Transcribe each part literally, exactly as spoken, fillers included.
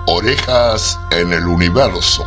Orejas en el Universo.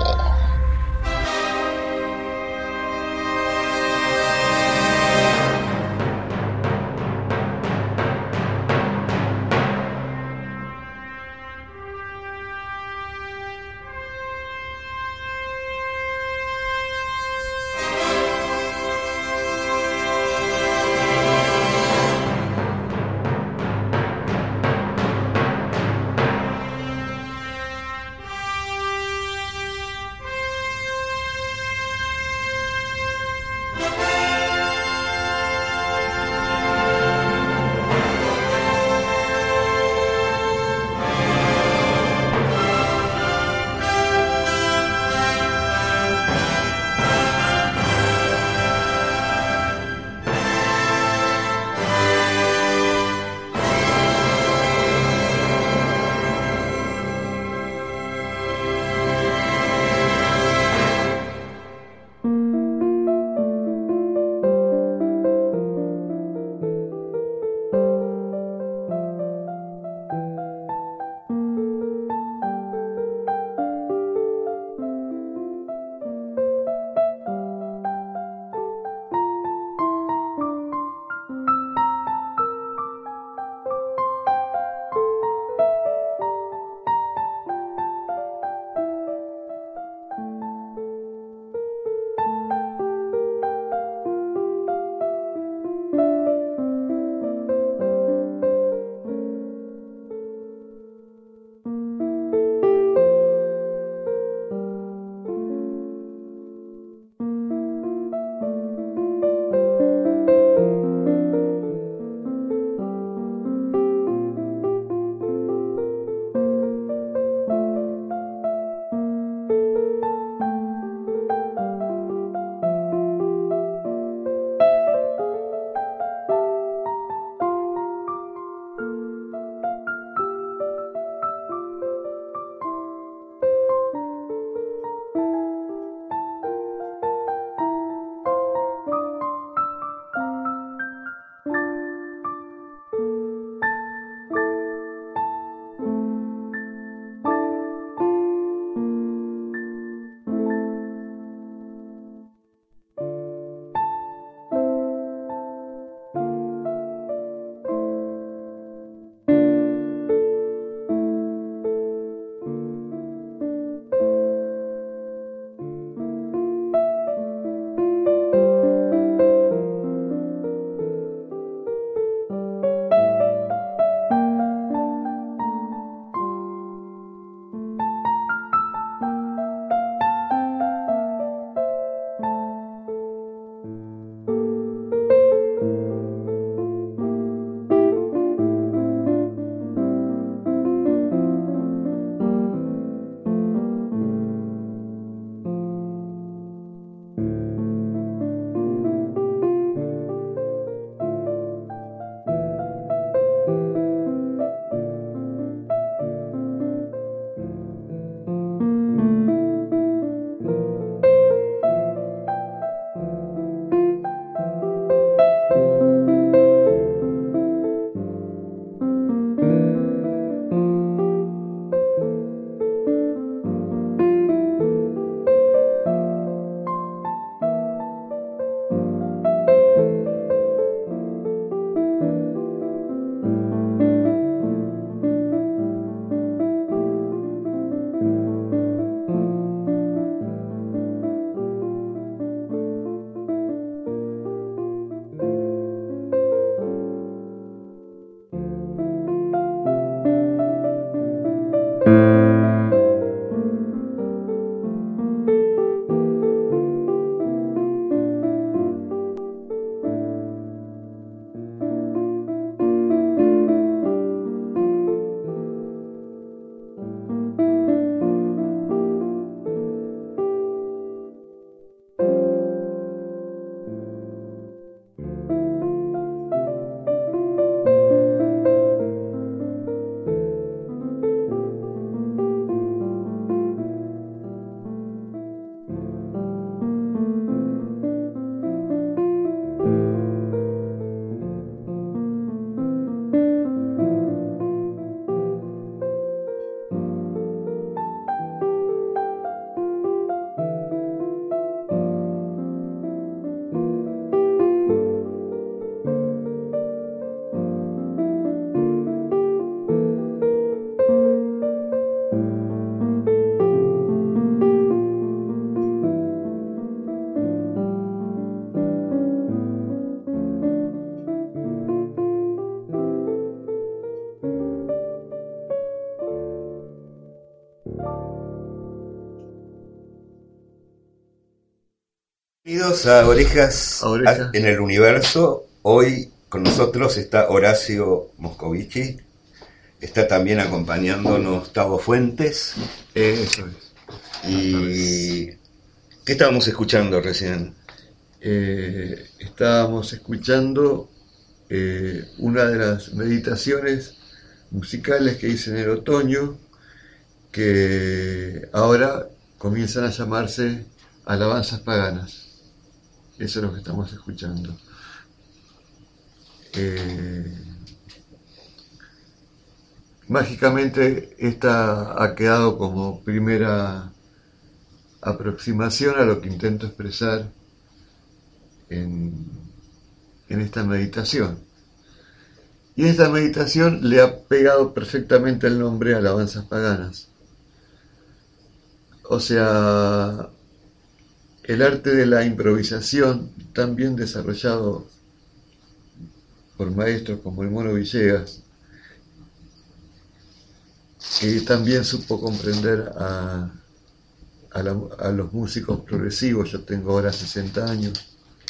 Bienvenidos a Orejas, a Orejas en el Universo. Hoy con nosotros está Horacio Moscovici. Está también acompañándonos Tavo Fuentes. Eso es. ¿Y qué estábamos escuchando recién? Eh, estábamos escuchando eh, una de las meditaciones musicales que hice en el otoño, que ahora comienzan a llamarse alabanzas paganas. Eso es lo que estamos escuchando. Eh, mágicamente esta ha quedado como primera aproximación a lo que intento expresar en, en esta meditación. Y esta meditación le ha pegado perfectamente el nombre alabanzas paganas. O sea, el arte de la improvisación, tan bien desarrollado por maestros como el Mono Villegas, que también supo comprender a, a, la, a los músicos progresivos. Yo tengo ahora sesenta años.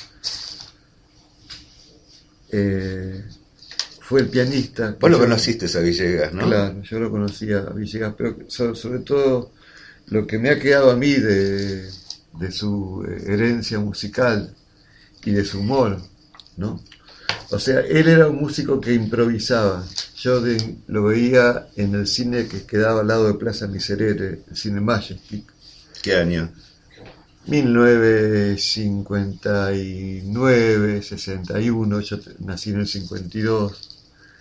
Eh, fue el pianista. Vos lo yo, conociste a Villegas, ¿no? Claro, yo lo conocía a Villegas, pero sobre, sobre todo lo que me ha quedado a mí de, de su herencia musical y de su humor, ¿no? O sea, él era un músico que improvisaba. Yo de, lo veía en el cine que quedaba al lado de Plaza Miserere, el cine Majestic. ¿Qué año? mil novecientos cincuenta y nueve, sesenta y uno, yo nací en el cincuenta y dos.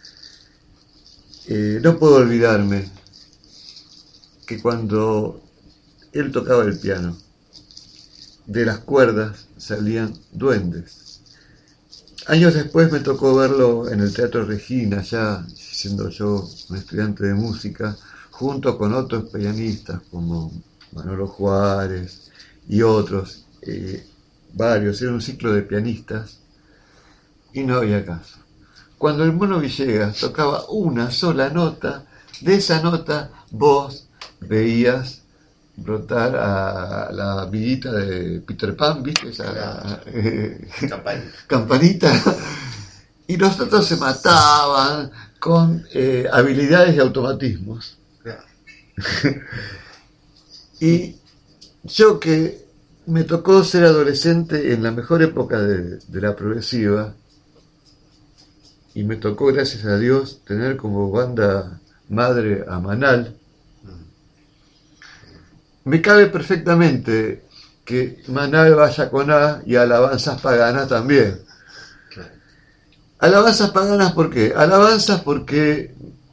Eh, no puedo olvidarme que cuando él tocaba el piano, de las cuerdas salían duendes. Años después me tocó verlo en el Teatro Regina, ya siendo yo un estudiante de música, junto con otros pianistas como Manolo Juárez y otros, eh, varios. Era un ciclo de pianistas y no había caso. Cuando el Mono Villegas tocaba una sola nota, de esa nota vos veías brotar a la amiguita de Peter Pan, ¿viste? Esa Claro. eh, Campanita. campanita. Y los otros se mataban con eh, habilidades y automatismos. Claro. Y yo, que me tocó ser adolescente en la mejor época de, de la progresiva, y me tocó, gracias a Dios, tener como banda madre a Manal, me cabe perfectamente que Manal vaya con A y alabanzas paganas también. Claro. Alabanzas paganas, ¿por qué? Alabanzas porque,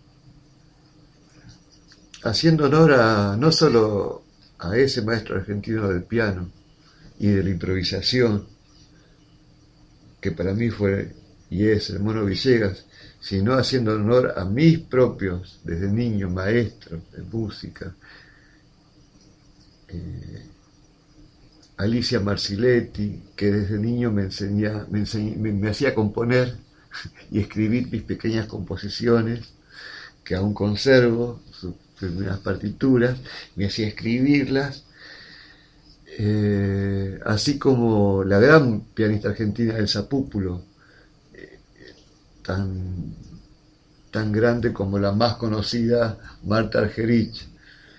haciendo honor a no solo a ese maestro argentino del piano y de la improvisación, que para mí fue y es el Mono Villegas, sino haciendo honor a mis propios, desde niño, maestros de música, eh, Alicia Marsiletti, que desde niño me, enseña, me, enseña, me, me hacía componer y escribir mis pequeñas composiciones, que aún conservo, sus primeras partituras, me hacía escribirlas, eh, así como la gran pianista argentina Elsa Púpulo, eh, tan, tan grande como la más conocida Marta Argerich.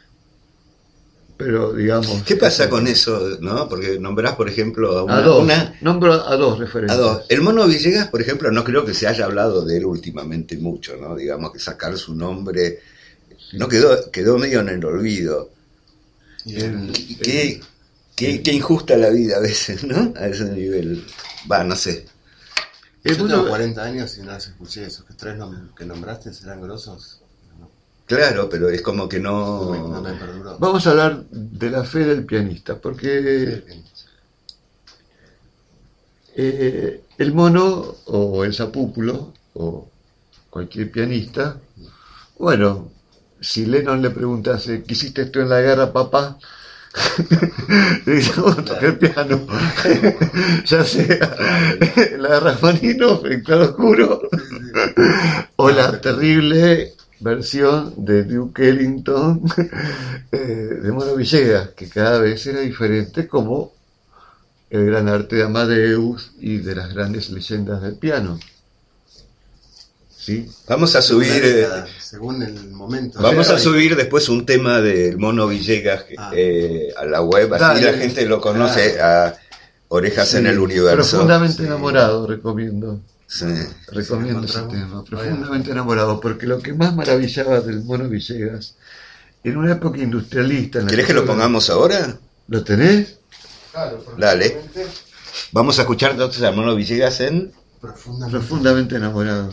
Pero digamos... ¿Qué pasa con eso, no? Porque nombrás, por ejemplo, a una... A dos, una, nombro a dos referencias. a dos. El Mono Villegas, por ejemplo, no creo que se haya hablado de él últimamente mucho, ¿no? Digamos que sacar su nombre... No quedó, quedó medio en el olvido. Y El- Y qué, qué, qué injusta la vida a veces, ¿no? A ese nivel. Va, no sé. El yo mundo- tengo cuarenta años y una vez escuché esos que tres nom- que nombraste serán grosos. No, Claro, pero es como que no me, no no... me perduró. Vamos a hablar de la fe del pianista, porque eh, el Mono o el Sapúpulo o cualquier pianista, bueno, si Lennon le preguntase, ¿qué hiciste esto en la guerra, papá? Le dice, oh, toqué el piano. Ya sea la Rachmaninoff en claroscuro o la terrible versión de Duke Ellington eh, de Mono Villegas, que cada vez era diferente, como el gran arte de Amadeus y de las grandes leyendas del piano. ¿Sí? Vamos a Según subir... la eh, década, según el momento. Vamos O sea, a subir después un tema del Mono Villegas Ah. eh, a la web, así Dale. la gente lo conoce a Orejas Sí, en el Universo. Profundamente Sí. enamorado, recomiendo. Sí. Recomiendo ese encontramos. tema, Bueno. profundamente enamorado, porque lo que más maravillaba del Mono Villegas, en una época industrialista... en la ¿Querés que lo todo- pongamos ahora? ¿Lo tenés? Claro, Dale. profundamente- Vamos a escuchar entonces al Mono Villegas en... Profundamente. Profundamente enamorado.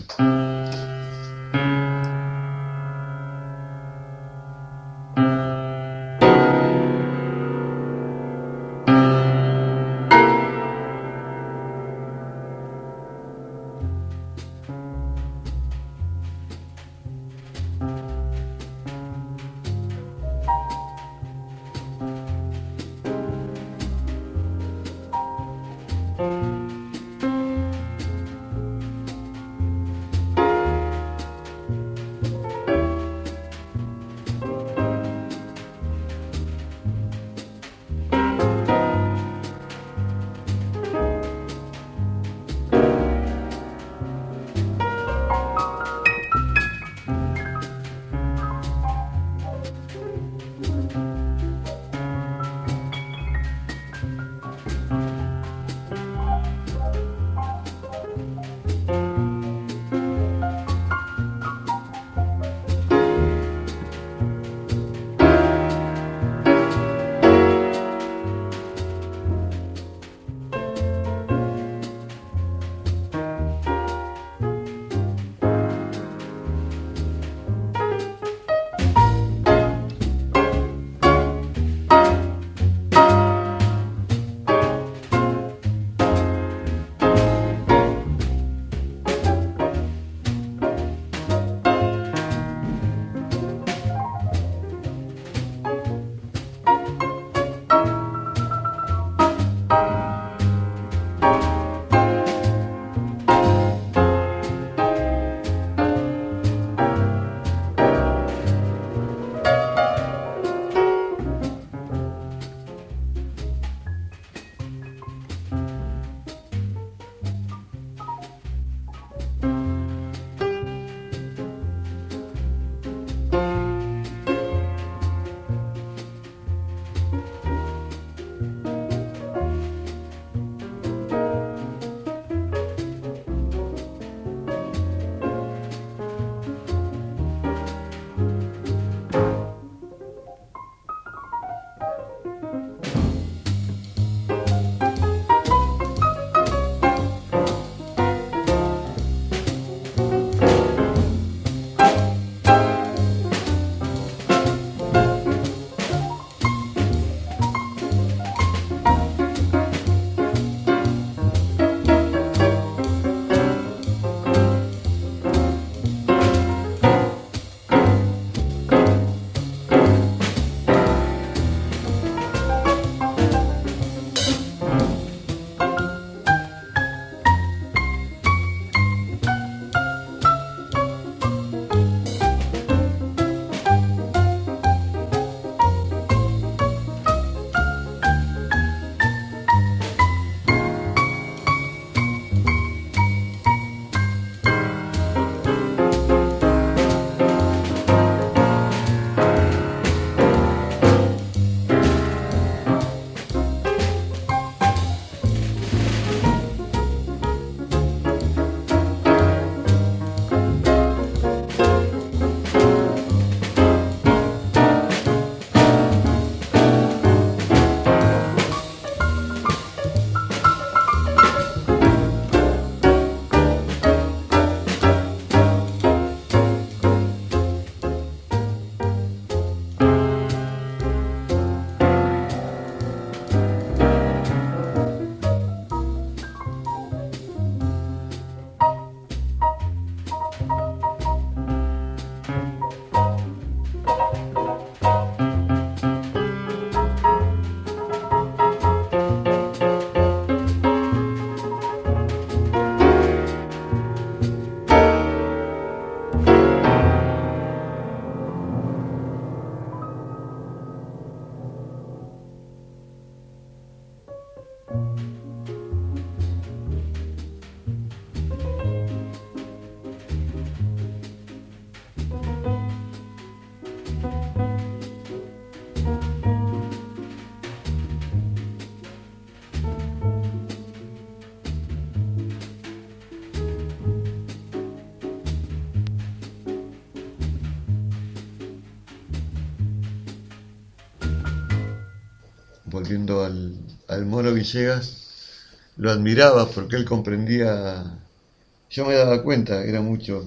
volviendo al, al Mono Villegas, lo admiraba porque él comprendía, yo me daba cuenta, era mucho,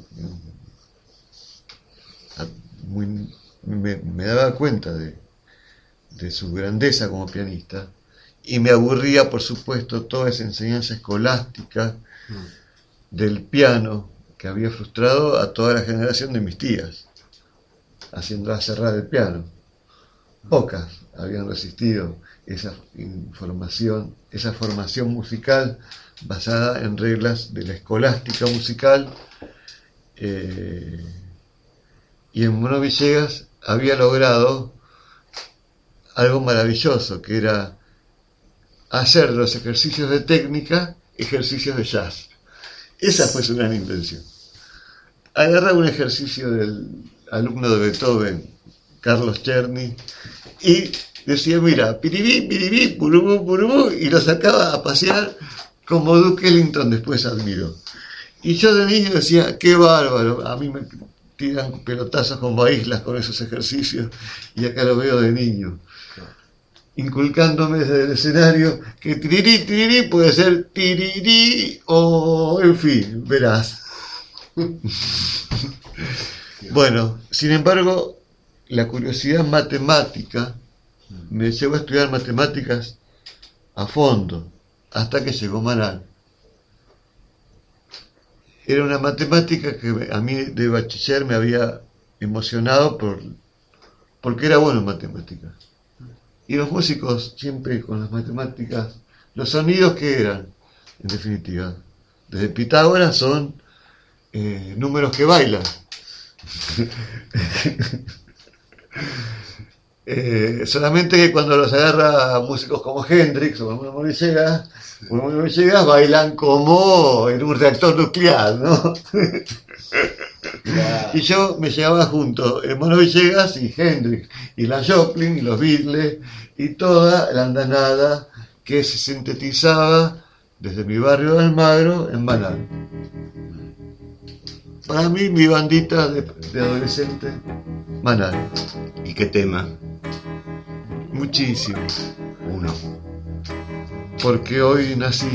muy, me, me daba cuenta de, de su grandeza como pianista, y me aburría, por supuesto, toda esa enseñanza escolástica del piano que había frustrado a toda la generación de mis tías, haciéndolas cerrar el piano. Pocas habían resistido esa información, esa formación musical basada en reglas de la escolástica musical, eh, y en Mono Villegas había logrado algo maravilloso, que era hacer los ejercicios de técnica ejercicios de jazz. Esa fue su gran invención. Agarrar un ejercicio del alumno de Beethoven, Carlos Czerny, y decía, mira, piribí, piribí, purubú, purubú, y lo sacaba a pasear como Duke Ellington después admiró. Y yo de niño decía, qué bárbaro, a mí me tiran pelotazos como a islas con esos ejercicios, y acá lo veo de niño, inculcándome desde el escenario que tirirí, tirirí puede ser tirirí, o en fin, verás. Bueno, sin embargo, la curiosidad matemática me llevó a estudiar matemáticas a fondo, hasta que llegó Manal. Era una matemática que a mí de bachiller me había emocionado por, porque era bueno en matemáticas. Y los músicos siempre con las matemáticas, los sonidos que eran, en definitiva, desde Pitágoras son eh, números que bailan. eh, solamente que cuando los agarra músicos como Hendrix o Mono Villegas, Mono Villegas bailan como en un reactor nuclear, ¿no? Y yo me llevaba junto el Mono Villegas y Hendrix, y la Joplin y los Beatles, y toda la andanada que se sintetizaba desde mi barrio de Almagro en Manal. Para mí, mi bandita de, de adolescente, Manal. ¿Y qué tema? Muchísimo. Uno. Porque hoy nací.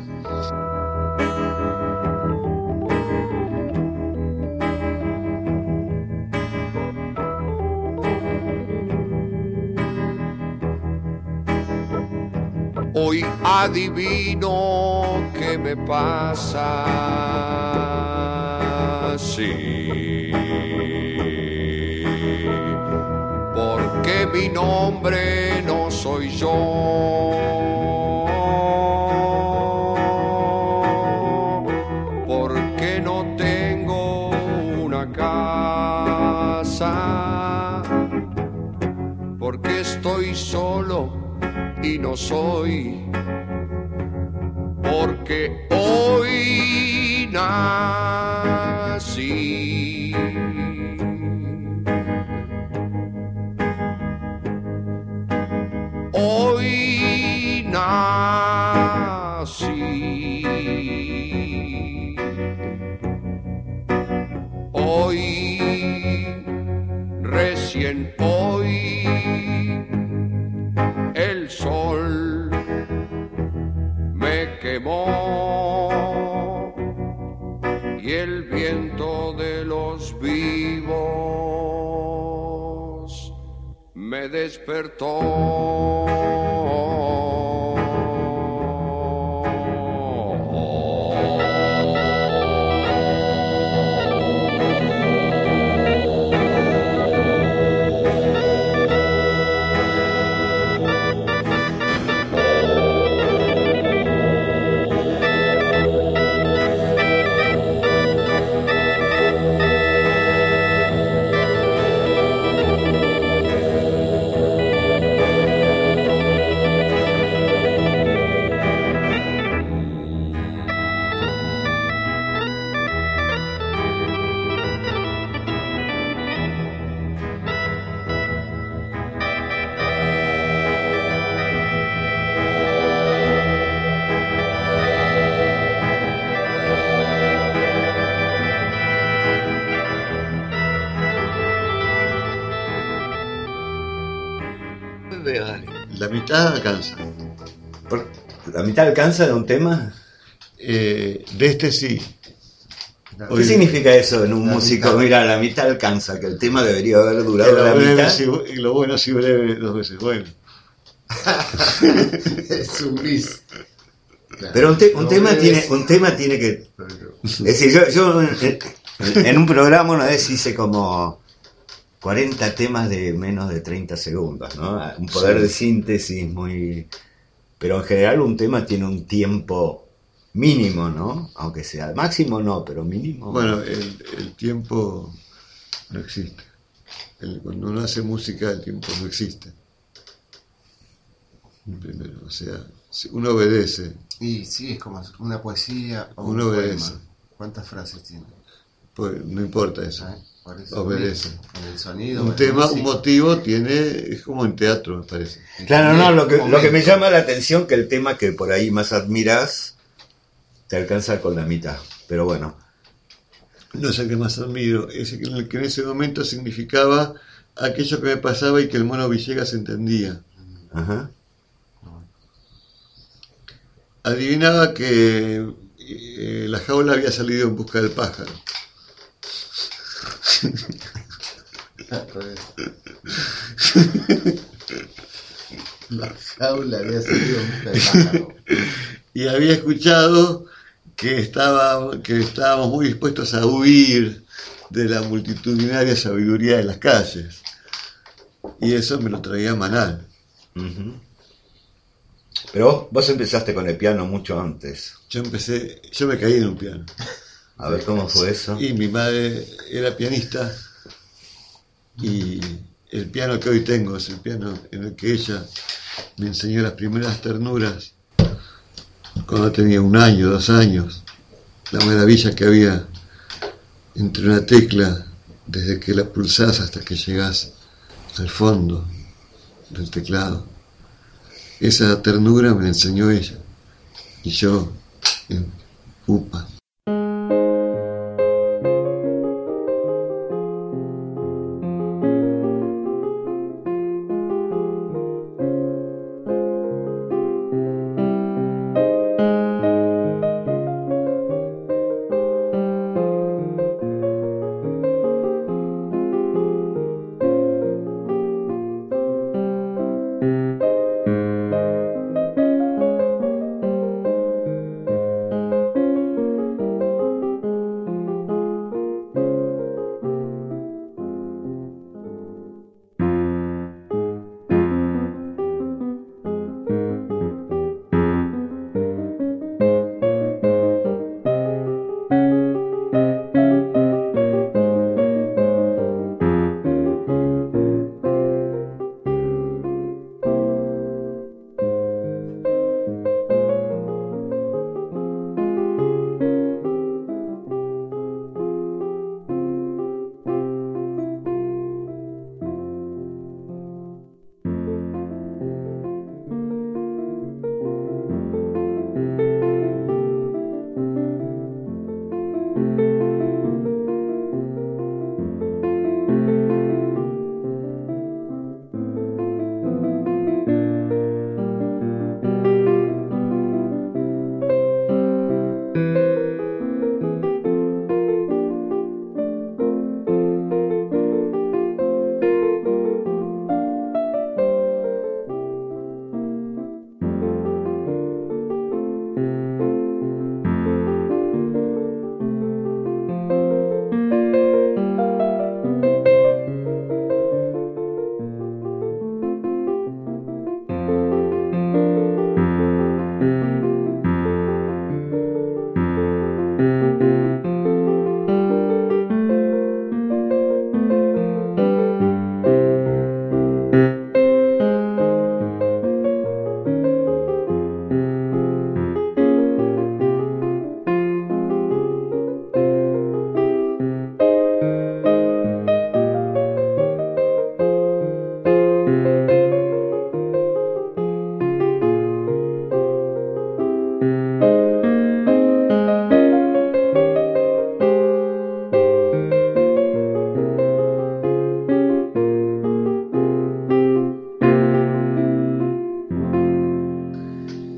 Hoy adivino qué me pasa, sí, porque mi nombre no soy yo, porque no tengo una casa, porque estoy solo y no soy, porque hoy nací. Hoy nací. Hoy, recién hoy, el sol me quemó y el viento de los vivos me despertó. mitad alcanza. Por- ¿La mitad alcanza de un tema? Eh, de este sí. ¿Qué Oye, significa eso en un la músico? mitad. Mira, la mitad alcanza, que el tema debería haber que durado lo, la breve mitad. sí- y lo bueno sí breve dos veces bueno. Es un gris. Claro. Pero un, te- un No tema ves. tiene, un tema tiene que... Es decir, yo, yo en, en un programa una vez hice como cuarenta temas de menos de treinta segundos, ¿no? Un poder Sí. de síntesis muy... Pero en general un tema tiene un tiempo mínimo, ¿no? Aunque sea máximo no, pero mínimo. Bueno, el, el tiempo no existe. El- cuando uno hace música, el tiempo no existe. Primero, o sea, si uno obedece, Y sí, es como una poesía o Uno un obedece. poema. ¿Cuántas frases tiene? pues no importa eso. ¿Eh? Por eso Obedece. mismo, en el sonido. Un en la tema, un música. motivo tiene, es como en teatro, me parece. Y Claro, también no, lo que, un lo que me momento. llama la atención que el tema que por ahí más admiras te alcanza con la mitad. Pero bueno, No es el que más admiro, es el que en ese momento significaba aquello que me pasaba y que el mono Villegas entendía. ajá. Adivinaba que eh, la jaula había salido en busca del pájaro. La jaula había salido en busca de pájaro. Y había escuchado que, estaba, que estábamos muy dispuestos a huir de la multitudinaria sabiduría de las calles. Y eso me lo traía Manal. Ujú. Pero vos, vos empezaste con el piano mucho antes. Yo empecé, yo me caí en un piano. A ver cómo fue eso. Y mi madre era pianista y el piano que hoy tengo es el piano en el que ella me enseñó las primeras ternuras cuando tenía un año, dos años. La maravilla que había entre una tecla desde que la pulsás hasta que llegás al fondo del teclado. Esa ternura me la enseñó ella y yo en pupa.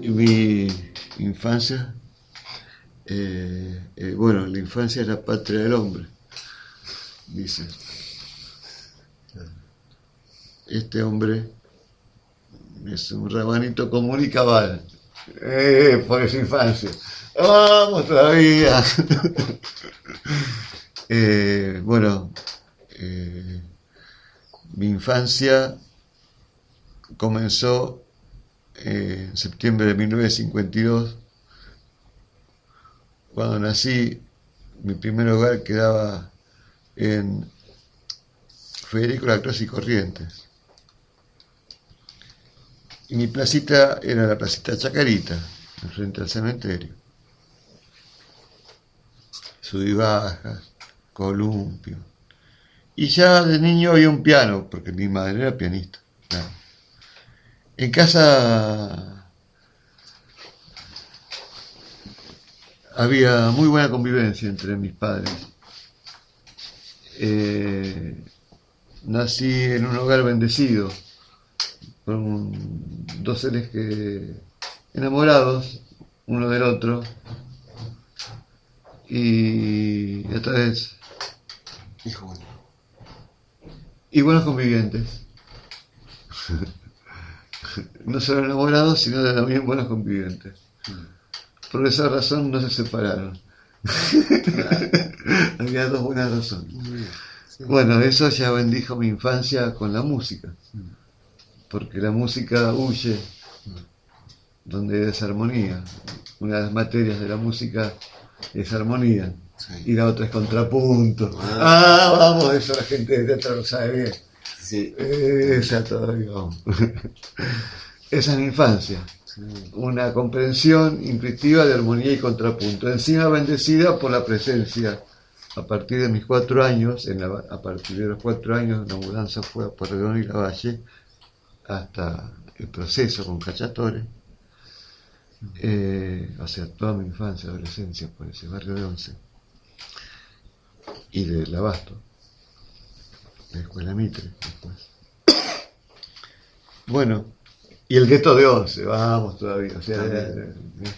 Mi infancia, eh, eh, bueno, la infancia es la patria del hombre, dice. Este hombre es un rabanito común y cabal. Eh, por su infancia. ¡Vamos todavía! eh, bueno, eh, mi infancia comenzó eh, en septiembre de mil novecientos cincuenta y dos, cuando nací. Mi primer hogar quedaba en Federico Lacroze y Corrientes. Y mi placita era la placita Chacarita, enfrente al cementerio. Subí bajas, columpio. Y ya de niño había un piano, porque mi madre era pianista. Claro. En casa había muy buena convivencia entre mis padres. Eh, nací en un hogar bendecido, con dos seres que enamorados uno del otro, y otra vez Hijo bueno. y buenos convivientes. No solo enamorados, sino también buenos convivientes. Por esa razón no se separaron. Había dos buenas razones. Sí. Bueno, eso ya bendijo mi infancia con la música, porque la música huye donde hay desarmonía. Una de las materias de la música es armonía, Sí. y la otra es contrapunto. Ah. Ah, vamos, eso la gente de teatro lo sabe bien. Sí. Esa todavía vamos. Esa es mi infancia. Sí. Una comprensión intuitiva de armonía y contrapunto, encima bendecida por la presencia. A partir de mis cuatro años, en la, a partir de los cuatro años, la mudanza fue a Porredón y Lavalle, hasta el proceso con Cachatore, eh, o sea, toda mi infancia, adolescencia, por ese barrio de Once, y del Abasto, la escuela Mitre, después. Bueno, y el gueto de Once, vamos todavía, o sea, eh, eh,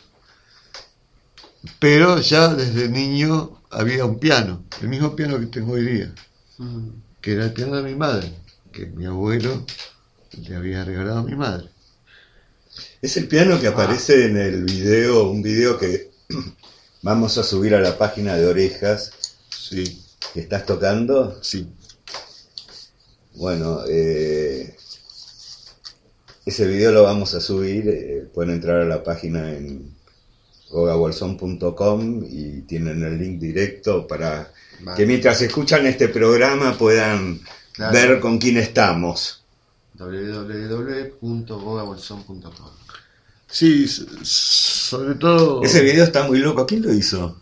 pero ya desde niño había un piano, el mismo piano que tengo hoy día, Mm. que era el piano de mi madre, que mi abuelo le había regalado a mi madre. Es el piano que aparece en el video, un video que vamos a subir a la página de Orejas, Sí, que estás tocando. sí. Bueno, eh, ese video lo vamos a subir, eh, pueden entrar a la página en goga bolsón punto com y tienen el link directo para Vale. que mientras escuchan este programa puedan Claro. ver con quién estamos. doble u doble u doble u punto goga bolsón punto com. Sí, s- sobre todo, Ese video está muy loco. ¿Quién lo hizo?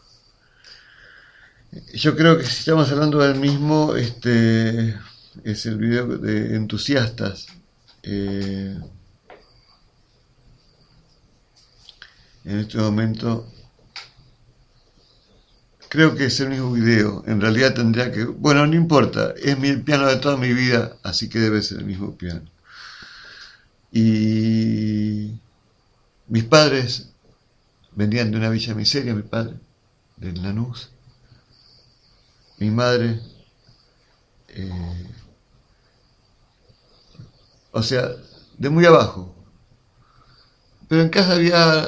yo creo que si estamos hablando del mismo, este es el video de Entusiastas. Eh, en este momento creo que es el mismo video. En realidad tendría que, bueno, no importa, es mi, el piano de toda mi vida, así que debe ser el mismo piano. Y mis padres venían de una villa miseria, mi padre, de Lanús. Mi madre, eh, o sea, de muy abajo. Pero en casa había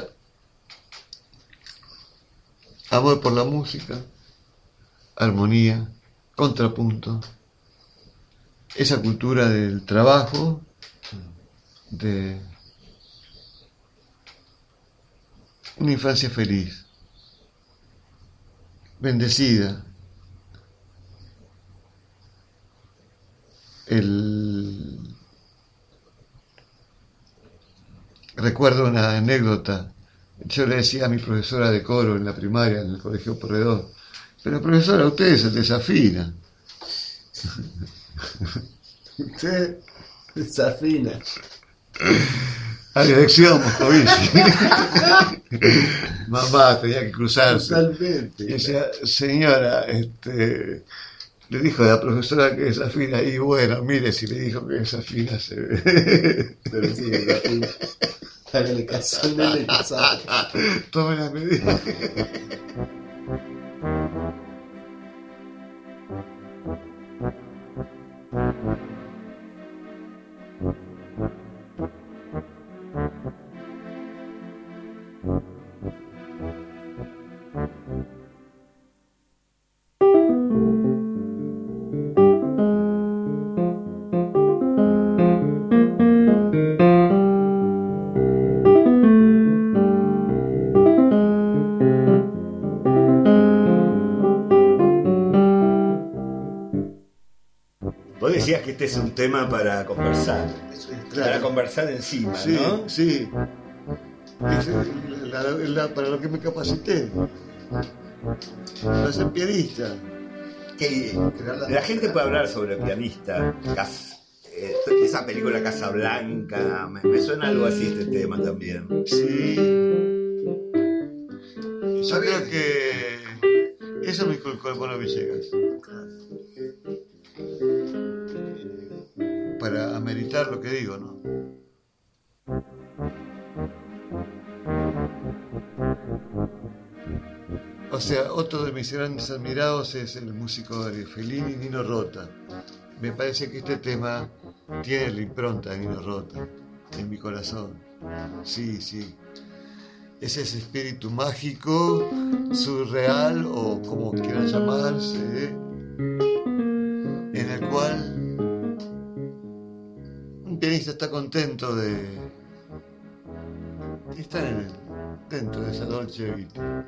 amor por la música, armonía, contrapunto, esa cultura del trabajo, de una infancia feliz, bendecida. El... Recuerdo una anécdota. Yo le decía a mi profesora de coro en la primaria, en el colegio Porredón, pero profesora, usted se desafina. Usted desafina. A dirección, Moscovici. Mamá tenía que cruzarse. Totalmente. Y decía, señora, este, le dijo a la profesora que desafina, y bueno, mire, si le dijo que desafina, se ve. Pero sí, desafina. Hágale caso al nene que sabe. Tome las medidas. Vos decías que este es un tema para conversar, para conversar encima, Sí, ¿no? sí. Es la- la- la- para lo que me capacité. Para ser pianista. Que la gente puede hablar sobre el pianista, Cas- eh, esa película Casablanca, me, me suena algo así este tema también. Sí. Yo creo que eso me inculcó el Mono Villegas. Para ameritar lo que digo, ¿no? O sea, otro de mis grandes admirados es el músico de Fellini, Nino Rota. Me parece que este tema tiene la impronta de Nino Rota en mi corazón. Sí, sí. Es ese espíritu mágico, surreal o como quieran llamarse, en el cual un pianista está contento de estar en el, dentro de esa dolce vita.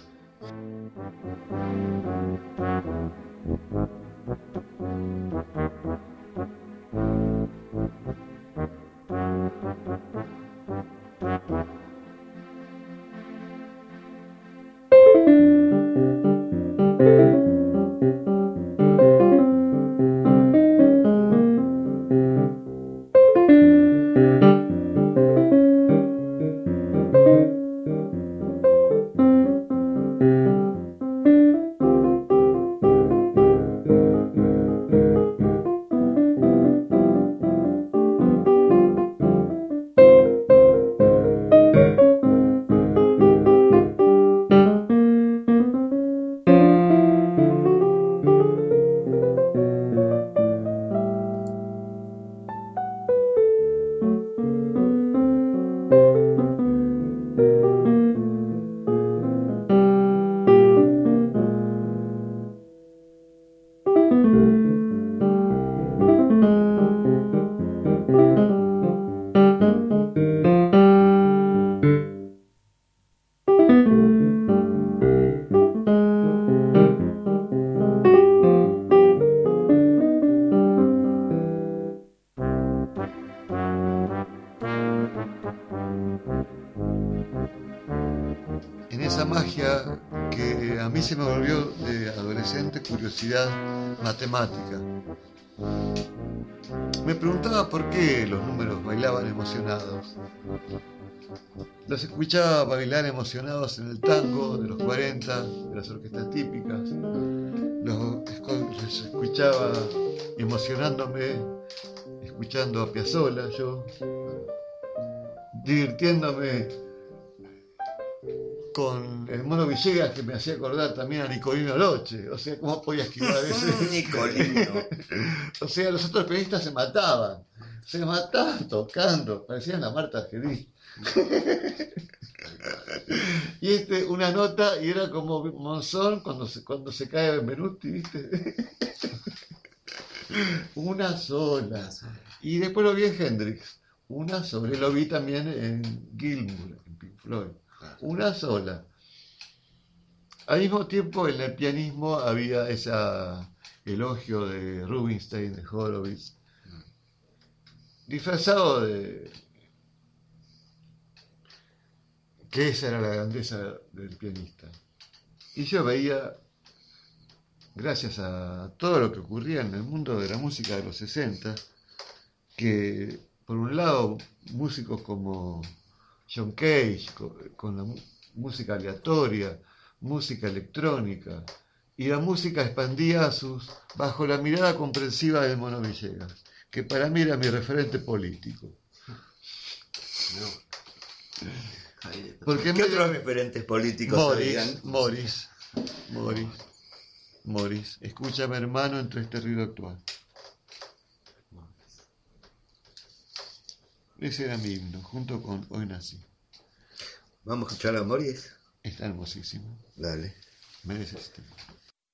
En esa magia que a mí se me volvió de adolescente curiosidad matemática. Me preguntaba por qué los números bailaban emocionados. Los escuchaba bailar emocionados en el tango de los cuarenta, de las orquestas típicas. Los, los escuchaba emocionándome, escuchando a Piazzolla, yo, divirtiéndome con el Mono Villegas, que me hacía acordar también a Nicolino Loche. O sea, ¿cómo podía esquivar ese? Nicolino. O sea, los otros periodistas se mataban. Se mataban tocando. Parecían la Marta Argerich. Y este, una nota, y era como Monzón cuando se, cuando se cae Benvenuti, ¿viste? Una sola. Y después lo vi en Hendrix. Una sola. Y lo vi también en Gilmour, en Pink Floyd. Una sola. Al mismo tiempo, en el pianismo había ese elogio de Rubinstein, de Horowitz, disfrazado de que esa era la grandeza del pianista. Y yo veía, gracias a todo lo que ocurría en el mundo de la música de los sesenta, que por un lado músicos como John Cage, con, con la música aleatoria, música electrónica, y la música expandía a sus, bajo la mirada comprensiva del Mono Villegas, que para mí era mi referente político. No. Porque ¿Qué medio- otros referentes políticos Morris, habían? Morris, Morris, Morris, escúchame hermano entre este ruido actual. Ese era mi himno, junto con Hoy Nací. ¿Vamos a escuchar a Morris? Está hermosísimo, Dale. merece este tiempo.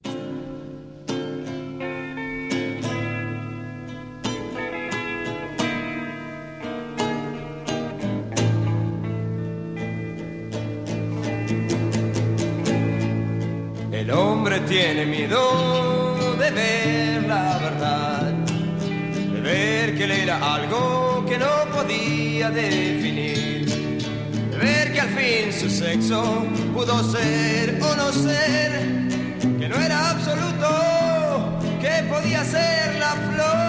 El hombre tiene miedo de ver la verdad, de ver que él era algo que no podía definir, de ver que al fin su sexo pudo ser o no ser, que no era absoluto, que podía ser la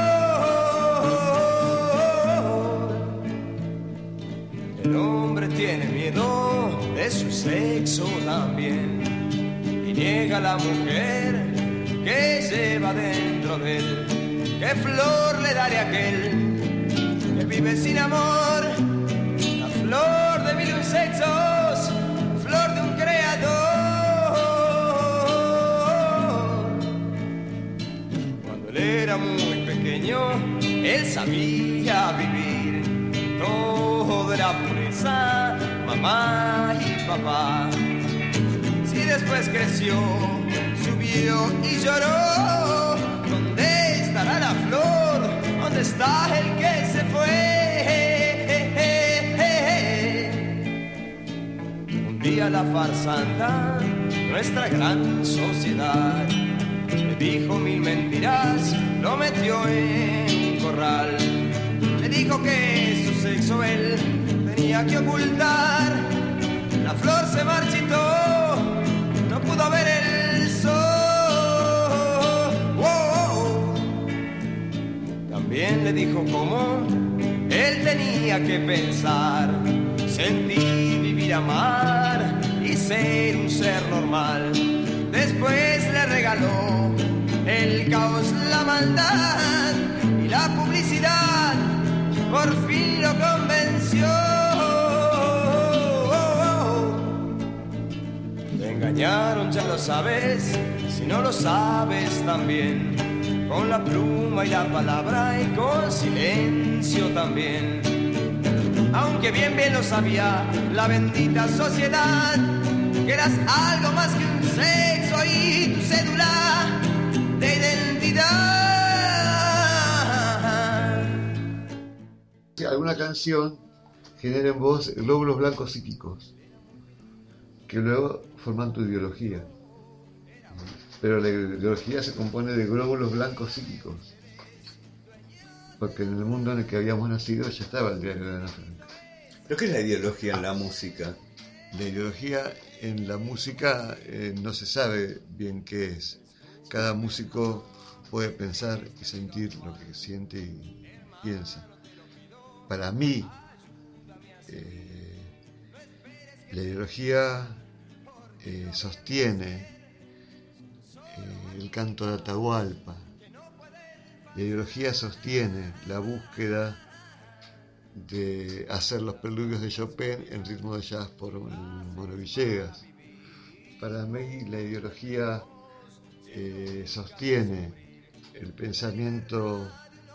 flor. El hombre tiene miedo de su sexo también, y niega a la mujer que lleva dentro de él. ¿Qué flor le daré a aquel que vive sin amor? La flor de mil y un sexos, flor de un creador. Cuando él era muy pequeño, él sabía vivir. Todo era pureza, mamá y papá. Y después creció, subió y lloró. ¿Dónde estará la flor? ¿Dónde está el que se fue? Un día la farsanta, nuestra gran sociedad, le dijo mil mentiras, lo metió en un corral. Le dijo que su sexo él tenía que ocultar. La flor se marchitó, no pudo ver el sol. Wow. También le dijo cómo él tenía que pensar, sentir, vivir, amar y ser un ser normal. Después le regaló el caos, la maldad y la publicidad. Por fin lo convenció. Engañaron, ya lo sabes, si no lo sabes también, con la pluma y la palabra y con silencio también. Aunque bien bien lo sabía la bendita sociedad, que eras algo más que un sexo y tu cédula de identidad. Si alguna canción genera en vos glóbulos blancos psíquicos, que luego forman tu ideología. Pero la ideología se compone de glóbulos blancos psíquicos, porque en el mundo en el que habíamos nacido ya estaba el diario de Ana Frank. ¿Pero qué es la ideología en la música? La ideología en la música eh, no se sabe bien qué es. Cada músico puede pensar y sentir lo que siente y piensa. Para mí, eh, la ideología eh, sostiene eh, el canto de Atahualpa. La ideología sostiene la búsqueda de hacer los preludios de Chopin en ritmo de jazz por Mono Villegas. Para mí la ideología eh, sostiene el pensamiento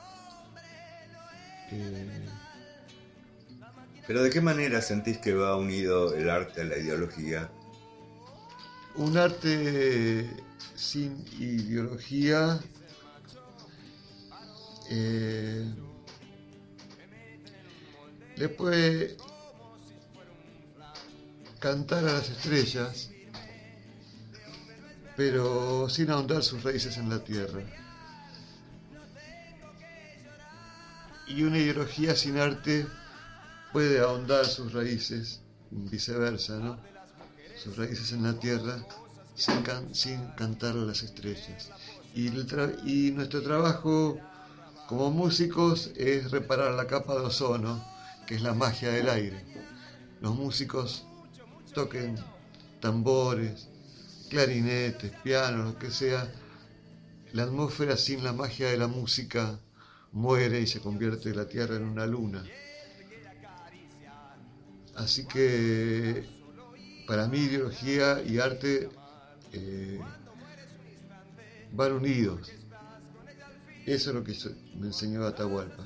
eh, ¿Pero de qué manera sentís que va unido el arte a la ideología? un arte sin ideología eh, le puede cantar a las estrellas, pero sin ahondar sus raíces en la tierra. Y una ideología sin arte puede ahondar sus raíces, viceversa, ¿no? Sus raíces en la tierra sin, can- sin cantar a las estrellas. Y, el tra- y nuestro trabajo como músicos es reparar la capa de ozono, que es la magia del aire. Los músicos toquen tambores, clarinetes, pianos, lo que sea. La atmósfera sin la magia de la música muere y se convierte la tierra en una luna. Así que para mí ideología y arte eh, van unidos. Eso es lo que me enseñó Atahualpa.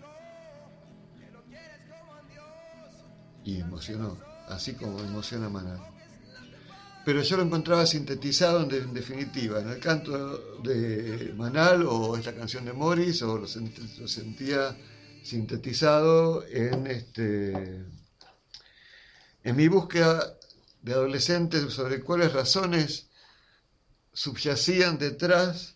Y emocionó, así como emociona Manal. Pero yo lo encontraba sintetizado en, de, en definitiva, en el canto de Manal o esta canción de Morris, o lo, sent, lo sentía sintetizado en este en mi búsqueda de adolescente sobre cuáles razones subyacían detrás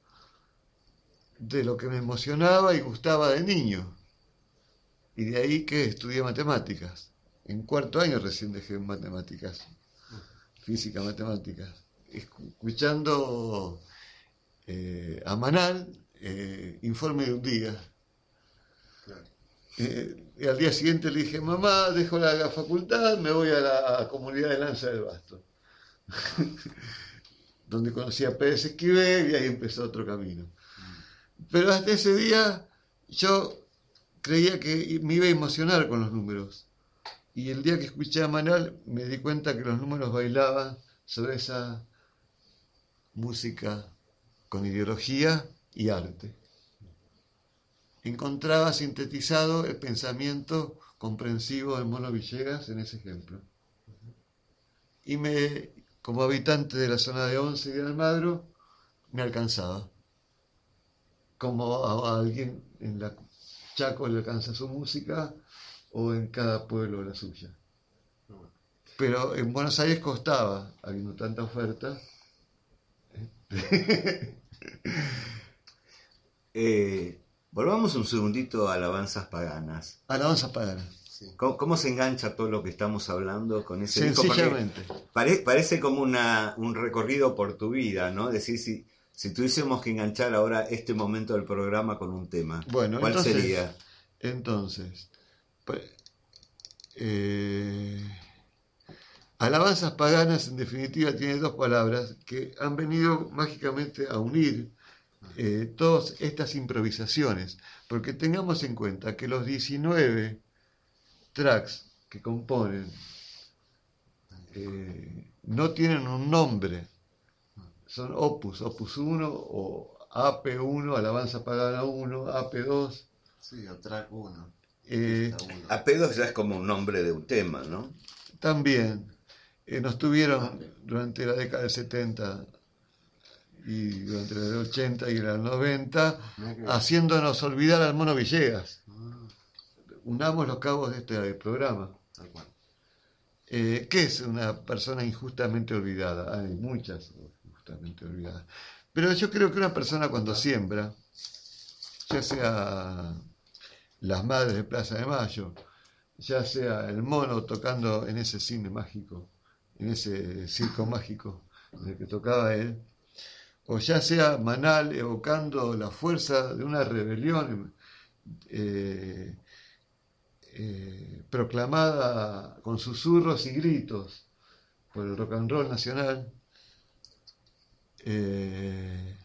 de lo que me emocionaba y gustaba de niño. Y de ahí que estudié matemáticas. En cuarto año recién dejé matemáticas, física, matemáticas, escuchando eh, a Manal, eh, Informe de un día. Claro. Eh, y al día siguiente le dije, mamá, dejo la facultad, me voy a la comunidad de Lanza del Basto, donde conocí a Pérez Esquivel y ahí empezó otro camino. Pero hasta ese día yo creía que me iba a emocionar con los números. Y el día que escuché a Manal me di cuenta que los números bailaban sobre esa música con ideología y arte. Encontraba sintetizado el pensamiento comprensivo de Mono Villegas en ese ejemplo. Y me, como habitante de la zona de Once y de Almagro, me alcanzaba. Como a alguien en la Chaco le alcanza su música, o en cada pueblo la suya. Pero en Buenos Aires costaba, habiendo tanta oferta. eh, volvamos un segundito a alabanzas paganas. Alabanzas paganas. Sí. ¿Cómo, ¿Cómo se engancha todo lo que estamos hablando con ese disco? Sencillamente. Pare, parece como una, un recorrido por tu vida, ¿no? Decir, si, si tuviésemos que enganchar ahora este momento del programa con un tema, Bueno, ¿cuál entonces, sería? Entonces, eh, alabanzas paganas en definitiva tiene dos palabras que han venido mágicamente a unir eh, todas estas improvisaciones, porque tengamos en cuenta que los diecinueve tracks que componen eh, no tienen un nombre, son opus, opus uno o A P uno, alabanza pagana uno, A P dos. Sí, o track uno. Eh, A P dos ya es como un nombre de un tema, ¿no? también eh, nos tuvieron durante la década del setenta y durante la del ochenta y la noventa haciéndonos olvidar al Mono Villegas. Unamos los cabos de este programa. Tal cual. Eh, ¿Qué es una persona injustamente olvidada? Hay muchas injustamente olvidadas. Pero yo creo que una persona cuando siembra, ya sea las madres de Plaza de Mayo, ya sea el mono tocando en ese cine mágico, en ese circo mágico en el que tocaba él, o ya sea Manal evocando la fuerza de una rebelión eh, eh, proclamada con susurros y gritos por el rock and roll nacional. Eh,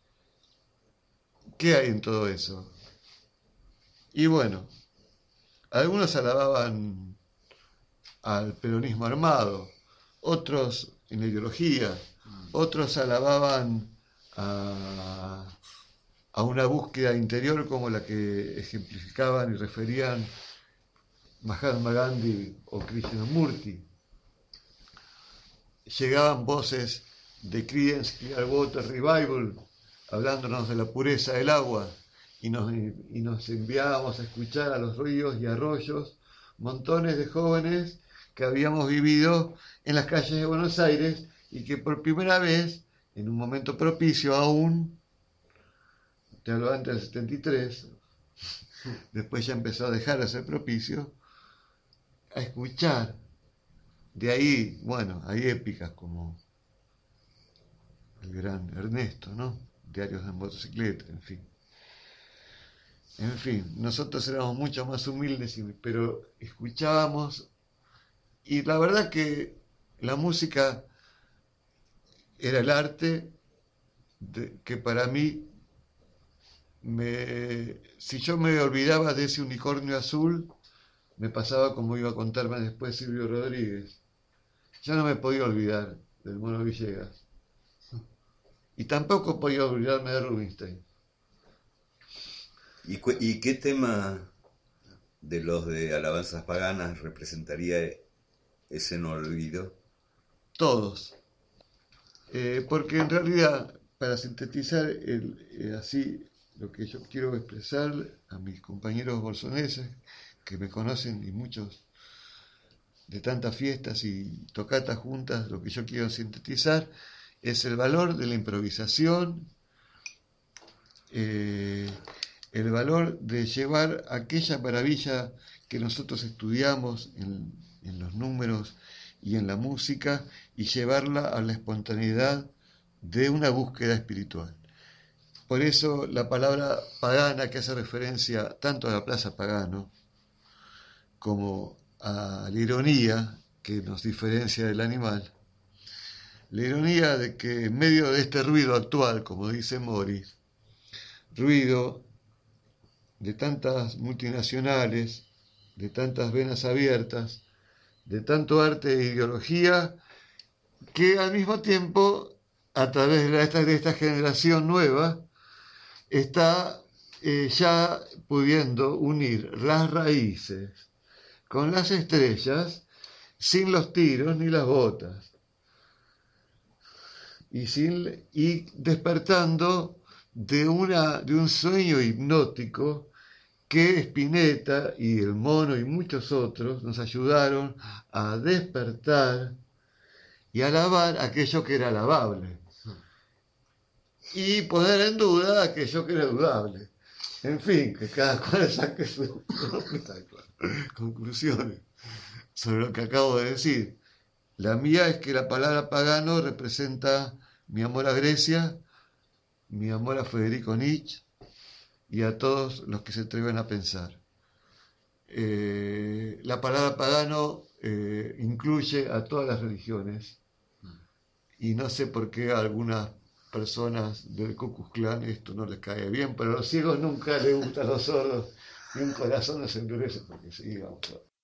¿Qué hay en todo eso? Y bueno, algunos alababan al peronismo armado, otros en la ideología, otros alababan a, a una búsqueda interior como la que ejemplificaban y referían Mahatma Gandhi o Krishnamurti. Llegaban voces de Creedence Clearwater Revival hablándonos de la pureza del agua, y nos, y nos enviábamos a escuchar a los ríos y arroyos montones de jóvenes que habíamos vivido en las calles de Buenos Aires y que por primera vez, en un momento propicio aún, te hablo antes del setenta y tres, después ya empezó a dejar de ser propicio, a escuchar. De ahí, bueno, hay épicas como el gran Ernesto, ¿no? Diarios de motocicleta, en fin. En fin, nosotros éramos mucho más humildes, pero escuchábamos, y la verdad que la música era el arte de, que para mí, me, si yo me olvidaba de ese unicornio azul, me pasaba como iba a contarme después Silvio Rodríguez. Ya no me podía olvidar del Mono Villegas. Y tampoco podía olvidarme de Rubinstein. ¿Y, cu- y qué tema de los de alabanzas paganas representaría ese no olvido? Todos. Eh, porque en realidad, para sintetizar el, eh, así lo que yo quiero expresar a mis compañeros bolsoneses, que me conocen y muchos de tantas fiestas y tocatas juntas, lo que yo quiero sintetizar es el valor de la improvisación, eh, el valor de llevar aquella maravilla que nosotros estudiamos en, en los números y en la música y llevarla a la espontaneidad de una búsqueda espiritual. Por eso la palabra pagana, que hace referencia tanto a la Plaza Pagano como a la ironía que nos diferencia del animal, la ironía de que en medio de este ruido actual, como dice Morris, ruido de tantas multinacionales, de tantas venas abiertas, de tanto arte e ideología, que al mismo tiempo, a través de esta, de esta generación nueva, está eh, ya pudiendo unir las raíces con las estrellas sin los tiros ni las botas. Y, sin, y despertando de, una, de un sueño hipnótico que Spinetta y el Mono y muchos otros nos ayudaron a despertar y alabar aquello que era alabable y poner en duda aquello que era dudable. En fin, que cada cual saque sus conclusiones sobre lo que acabo de decir. La mía es que la palabra pagano representa mi amor a Grecia, mi amor a Federico Nietzsche y a todos los que se atreven a pensar. Eh, la palabra pagano eh, incluye a todas las religiones y no sé por qué a algunas personas del Ku Klux Klan esto no les cae bien, pero a los ciegos nunca les gustan los sordos y un corazón no se endurece porque sí, vamos a ver.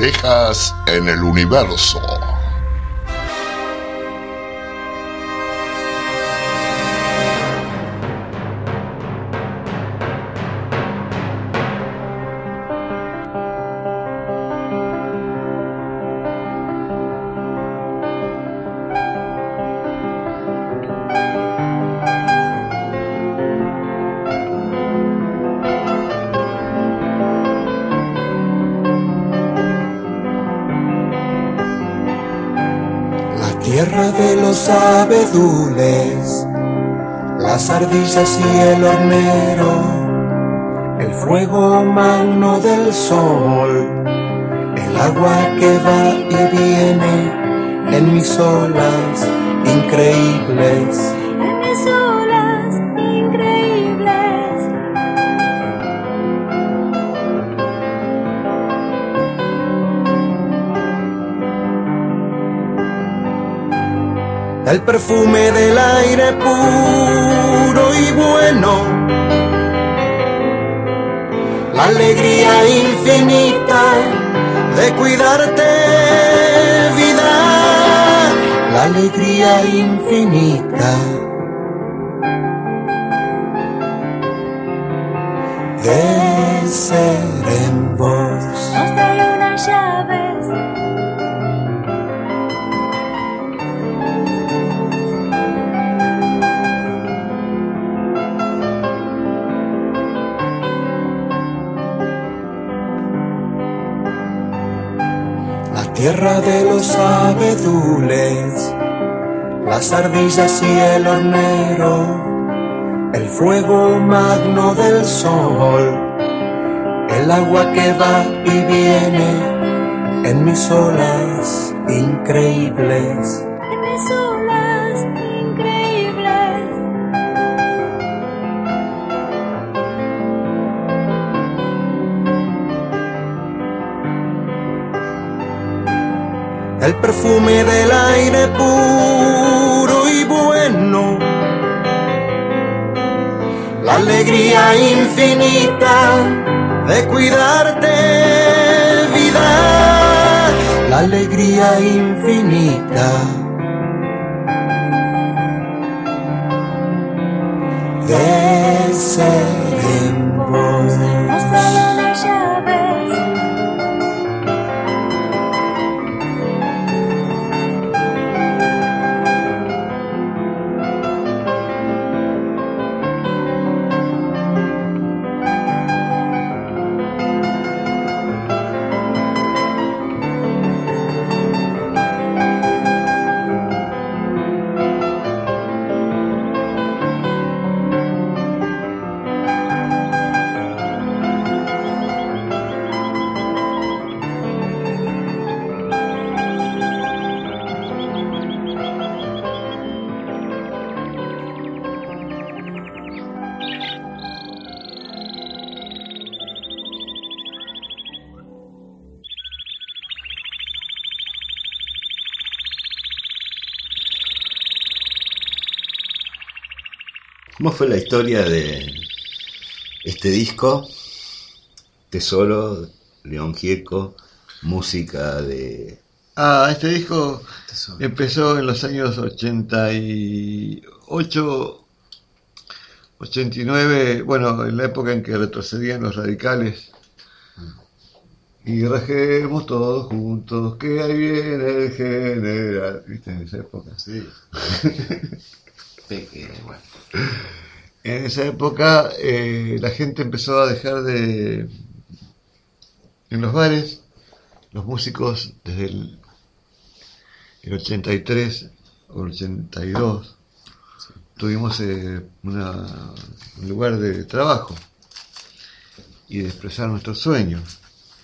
Orejas en el Universo. Tierra de los abedules, las ardillas y el hornero, el fuego magno del sol, el agua que va y viene en mis olas increíbles. En mis olas increíbles. El perfume del aire puro y bueno, la alegría infinita de cuidarte, vida, la alegría infinita de ser en vos. Nos trae unas llaves. Tierra de los abedules, las ardillas y el hornero, el fuego magno del sol, el agua que va y viene en mis olas increíbles. En mis olas increíbles. El perfume del aire puro y bueno, la alegría infinita de cuidarte, vida, la alegría infinita de ser en vos. Nos trae unas llaves. ¿Cómo fue la historia de este disco? Tesoro, León Gieco, música de... Ah, este disco empezó en los años ochenta y ocho, ochenta y nueve, bueno, en la época en que retrocedían los radicales. Y rajemos todos juntos, que ahí viene el general. ¿Viste? En esa época. Sí. Peque, bueno. En esa época eh, la gente empezó a dejar de... En los bares, los músicos desde el, el ochenta y tres o el ochenta y dos, sí, tuvimos eh, una, un lugar de trabajo y de expresar nuestros sueños.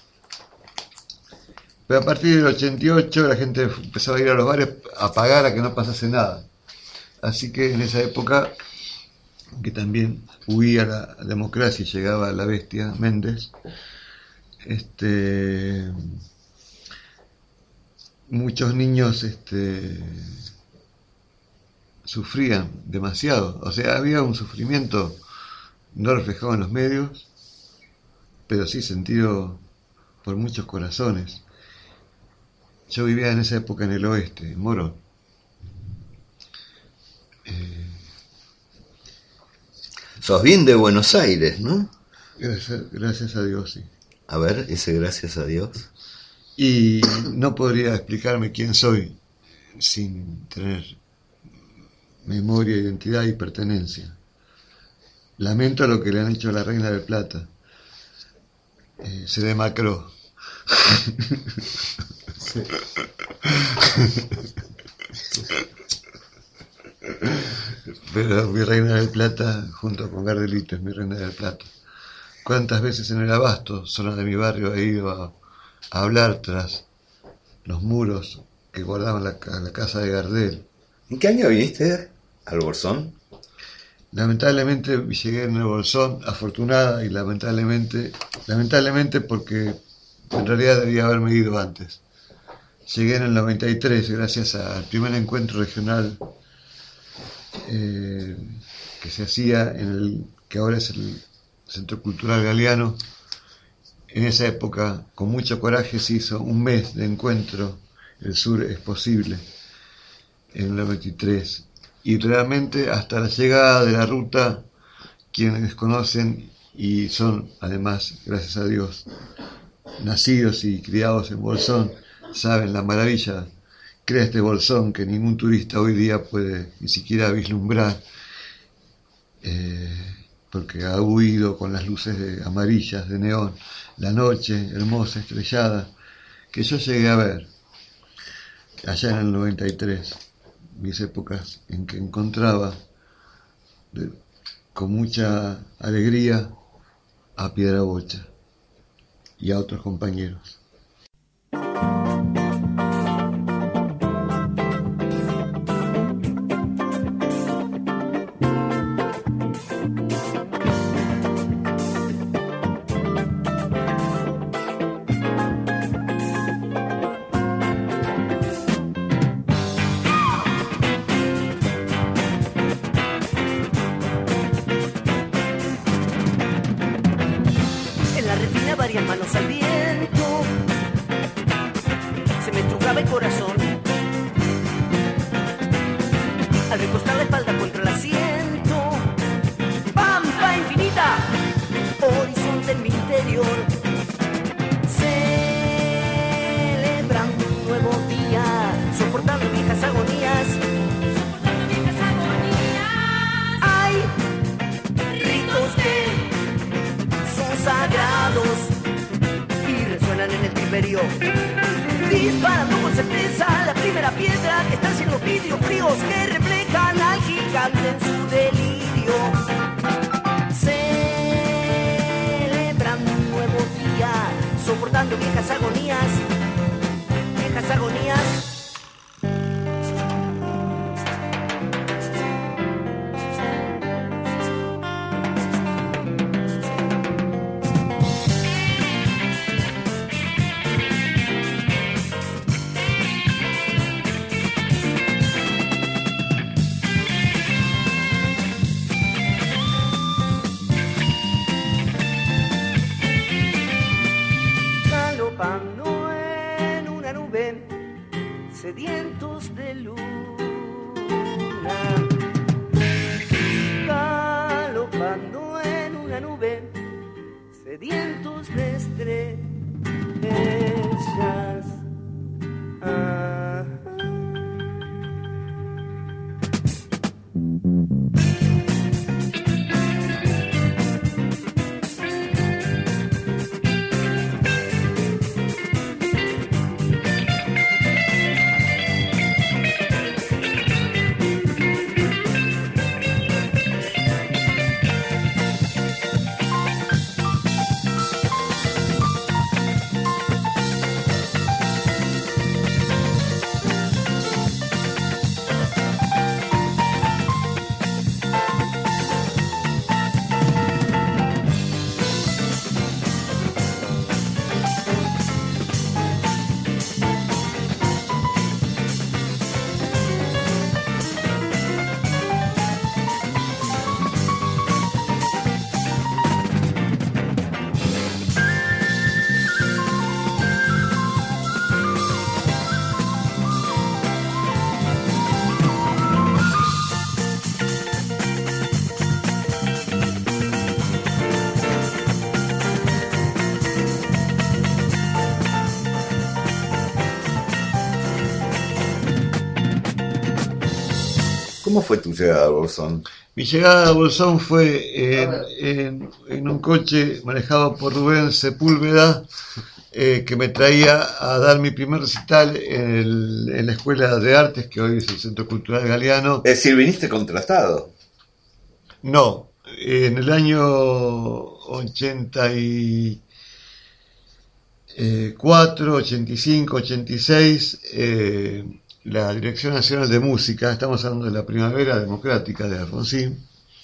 Pero a partir del ochenta y ocho la gente empezó a ir a los bares a pagar a que no pasase nada. Así que en esa época, que también huía la democracia y llegaba la bestia Méndez, este, muchos niños este, sufrían demasiado. O sea, había un sufrimiento no reflejado en los medios, pero sí sentido por muchos corazones. Yo vivía en esa época en el oeste, en Morón. Eh, Sos bien de Buenos Aires, ¿no? gracias, gracias a Dios, sí. A ver, ese gracias a Dios. Y no podría explicarme quién soy sin tener memoria, identidad y pertenencia. Lamento lo que le han hecho a la Reina del Plata. Eh, se demacró. Sí. Pero mi Reina del Plata, junto con Gardelito, es mi Reina del Plata. ¿Cuántas veces en el Abasto, zona de mi barrio, he ido a, a hablar tras los muros que guardaban la, la casa de Gardel? ¿En qué año viniste al Bolsón? Lamentablemente llegué en el Bolsón, afortunada, y lamentablemente, lamentablemente porque en realidad debía haberme ido antes. Llegué en el noventa y tres, gracias al primer encuentro regional eh, que se hacía en el que ahora es el Centro Cultural Galeano. En esa época, con mucho coraje, se hizo un mes de encuentro, El Sur es Posible, en el noventa y tres. Y realmente hasta la llegada de la ruta, quienes conocen y son, además, gracias a Dios, nacidos y criados en Bolsón, saben la maravilla que era este Bolsón que ningún turista hoy día puede ni siquiera vislumbrar, eh, porque ha huido con las luces de, amarillas de neón, la noche hermosa, estrellada, que yo llegué a ver allá en el noventa y tres, mis épocas en que encontraba de, con mucha alegría a Piedrabocha y a otros compañeros. Disparando con certeza la primera piedra que está haciendo vidrios fríos que reflejan al gigante en su delirio. Celebrando un nuevo día, soportando viejas agonías, viejas agonías. ¿Cómo fue tu llegada a Bolsón? Mi llegada a Bolsón fue en, en, en un coche manejado por Rubén Sepúlveda, eh, que me traía a dar mi primer recital en, el, en la Escuela de Artes, que hoy es el Centro Cultural Galeano. Es decir, viniste contratado. No, en el año ochenta y cuatro, ochenta y cinco, ochenta y seis, eh, la Dirección Nacional de Música, estamos hablando de la Primavera Democrática de Alfonsín,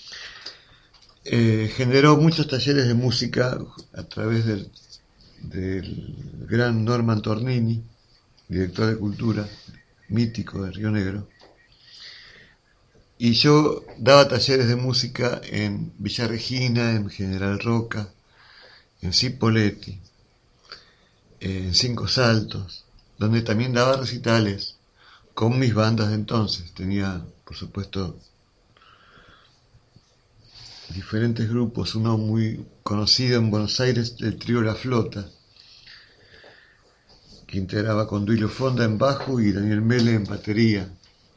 eh, generó muchos talleres de música a través del, del gran Norman Tornini, director de cultura, mítico de Río Negro. Y yo daba talleres de música en Villa Regina, en General Roca, en Cipolletti, en Cinco Saltos, donde también daba recitales con mis bandas de entonces. Tenía, por supuesto, diferentes grupos, uno muy conocido en Buenos Aires, el trío La Flota, que integraba con Duilio Fonda en bajo y Daniel Mele en batería.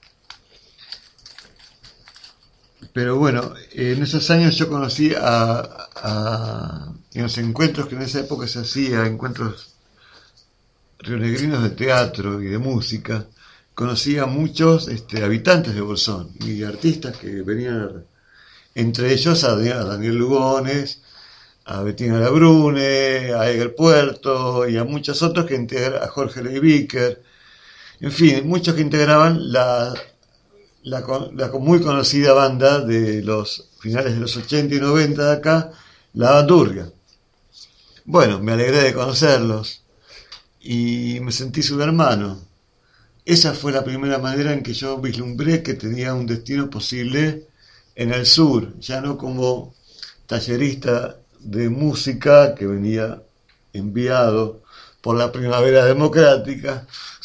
Pero bueno, en esos años yo conocí a, a en los encuentros que en esa época se hacía, encuentros rionegrinos de teatro y de música, conocí a muchos este, habitantes de Bolsón y artistas que venían, entre ellos a, a Daniel Lugones, a Bettina Labrune, a Edgar Puerto y a muchos otros que integraban, a Jorge Leibiker, en fin, muchos que integraban la, la, la muy conocida banda de los finales de los ochenta y noventa de acá, la Bandurria. Bueno, me alegré de conocerlos y me sentí su hermano. Esa fue la primera manera en que yo vislumbré que tenía un destino posible en el sur, ya no como tallerista de música que venía enviado por la Primavera Democrática,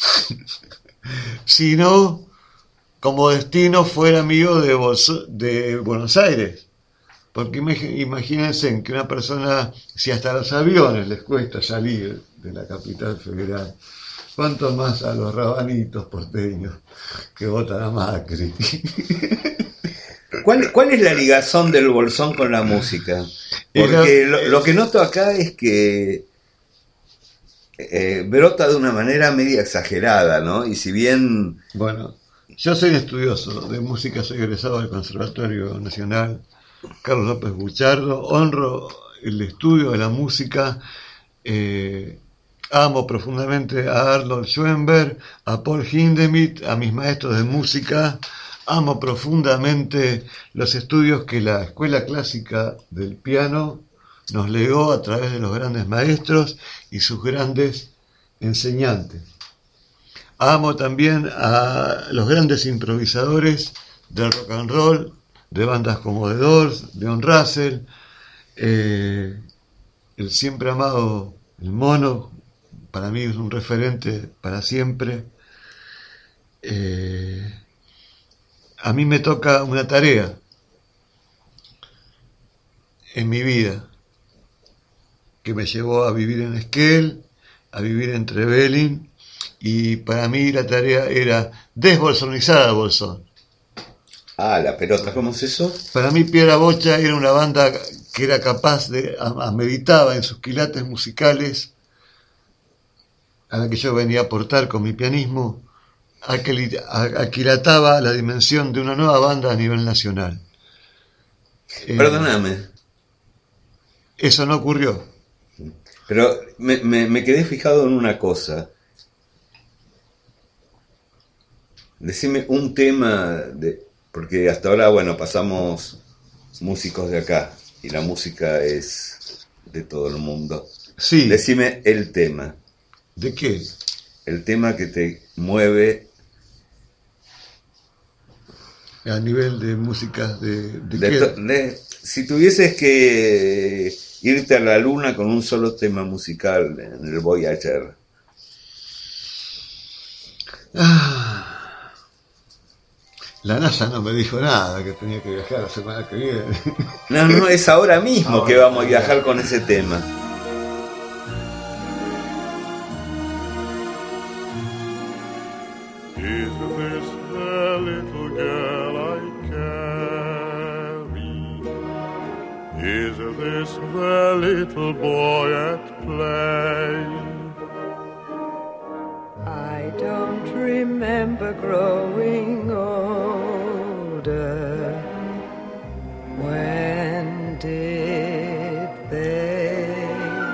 sino como destino fuera mío de, Bolso- de Buenos Aires. Porque imagínense que una persona, si hasta los aviones les cuesta salir de la capital federal, ¿cuánto más a los rabanitos porteños que votan a Macri? ¿Cuál, ¿Cuál es la ligazón del Bolsón con la música? Porque lo, lo que noto acá es que eh, brota de una manera media exagerada, ¿no? Y si bien... Bueno, yo soy estudioso de música, soy egresado del Conservatorio Nacional Carlos López Buchardo, honro el estudio de la música, eh, amo profundamente a Arnold Schoenberg, a Paul Hindemith, a mis maestros de música, amo profundamente los estudios que la Escuela Clásica del Piano nos legó a través de los grandes maestros y sus grandes enseñantes. Amo también a los grandes improvisadores del rock and roll, de bandas como The Doors, Leon Russell, eh, el siempre amado El Mono, para mí es un referente para siempre. Eh, a mí me toca una tarea en mi vida que me llevó a vivir en Esquel, a vivir en Trevelin, y para mí la tarea era desbolsonizar a Bolsón. Ah, la pelota, ¿cómo es eso? Para mí Piedra Bocha era una banda que era capaz de, meditaba en sus quilates musicales, a la que yo venía a aportar con mi pianismo, aquilataba la dimensión de una nueva banda a nivel nacional. Perdóname. Eh, eso no ocurrió. Pero me, me, me quedé fijado en una cosa. Decime un tema de... Porque hasta ahora, bueno, pasamos músicos de acá y la música es de todo el mundo. Sí. Decime el tema. ¿De qué? El tema que te mueve. A nivel de música, ¿de, de, de, qué? To, de si tuvieses que irte a la luna con un solo tema musical en el Voyager. Ah. La NASA no me dijo nada, que tenía que viajar la semana que viene. No, no, es ahora mismo ahora que vamos a viajar con ese tema. Is this the little girl I little boy at play. I don't remember growing older. When did they?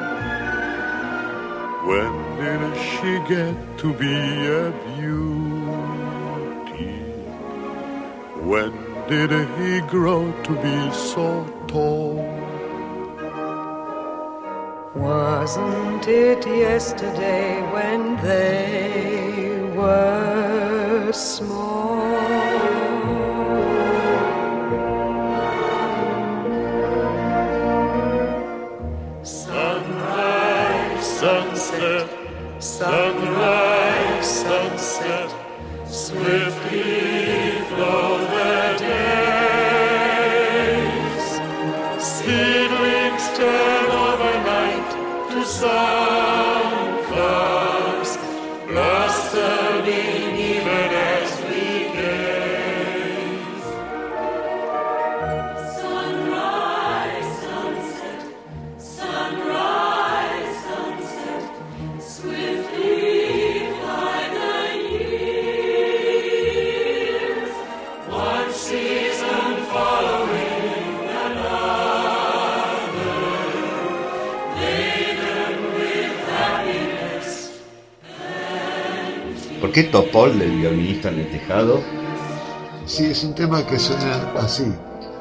When did she get to be a beauty? When did he grow to be so tall? Wasn't it yesterday when they were small? Sunrise, sunset, sunrise, sunset, swiftly flow the days. Seedlings turn overnight to sunflowers, blossoming even as we gaze. Sunrise, sunset, sunrise, sunset, swiftly fly the years. One season following another, laden with happiness and ¿Por qué Topol del violinista en el tejado? Sí, es un tema que suena así.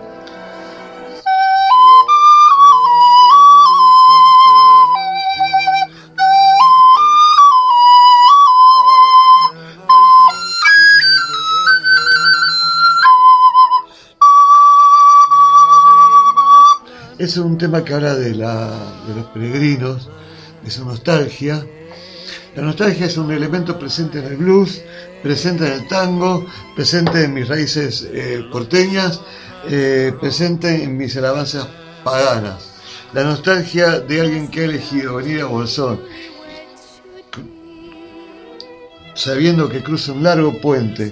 Es un tema que habla de, la, de los peregrinos, de su nostalgia. La nostalgia es un elemento presente en el blues, presente en el tango, presente en mis raíces eh, porteñas, eh, presente en mis alabanzas paganas. La nostalgia de alguien que ha elegido venir a Bolsón, sabiendo que cruza un largo puente,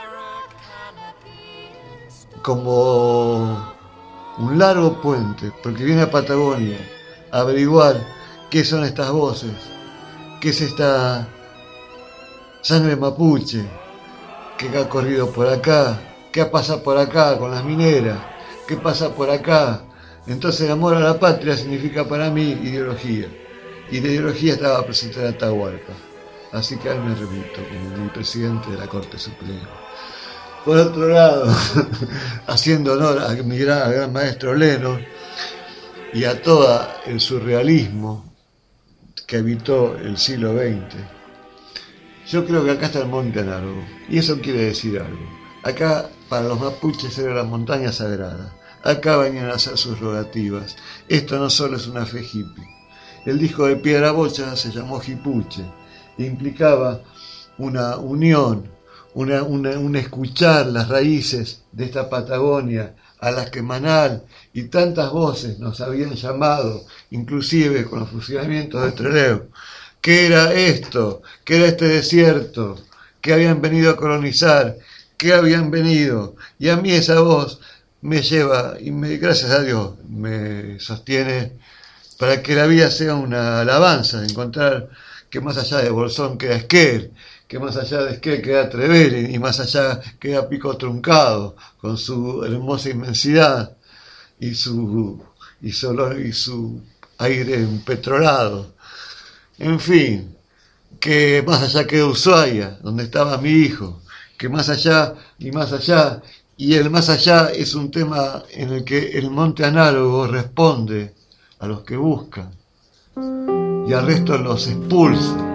como un largo puente, porque viene a Patagonia a averiguar qué son estas voces, qué es esta sangre mapuche que ha corrido por acá, qué ha pasado por acá con las mineras, qué pasa por acá. Entonces el amor a la patria significa para mí ideología, y la ideología estaba presente en Atahualpa, así que a él me remito como mi presidente de la Corte Suprema. Por otro lado, haciendo honor a mi gran, al gran maestro Lennon y a todo el surrealismo que habitó el siglo veinte, yo creo que acá está el Monte Análogo, y eso quiere decir algo. Acá, para los mapuches, era la montaña sagrada. Acá venían a hacer sus rogativas. Esto no solo es una fe hippie. El disco de Piedra Bocha se llamó Jipuche, e implicaba una unión, Una, una, un escuchar las raíces de esta Patagonia a las que Manal y tantas voces nos habían llamado, inclusive con los fusilamientos de Trelew. ¿Qué era esto? ¿Qué era este desierto? ¿Qué habían venido a colonizar? ¿Qué habían venido? Y a mí esa voz me lleva, y me, gracias a Dios, me sostiene para que la vida sea una alabanza, encontrar que más allá de Bolsón queda Esquel, que más allá de Esquel queda Treveri, y más allá queda Pico Truncado, con su hermosa inmensidad y su, y su olor y su aire empetrolado. En fin, que más allá queda Ushuaia, donde estaba mi hijo, que más allá y más allá, y el más allá es un tema en el que el Monte Análogo responde a los que buscan y al resto los expulsa.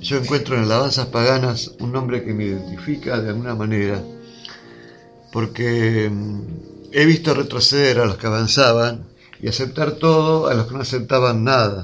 yo encuentro en Alabanzas Paganas un nombre que me identifica de alguna manera, porque he visto retroceder a los que avanzaban y aceptar todo a los que no aceptaban nada.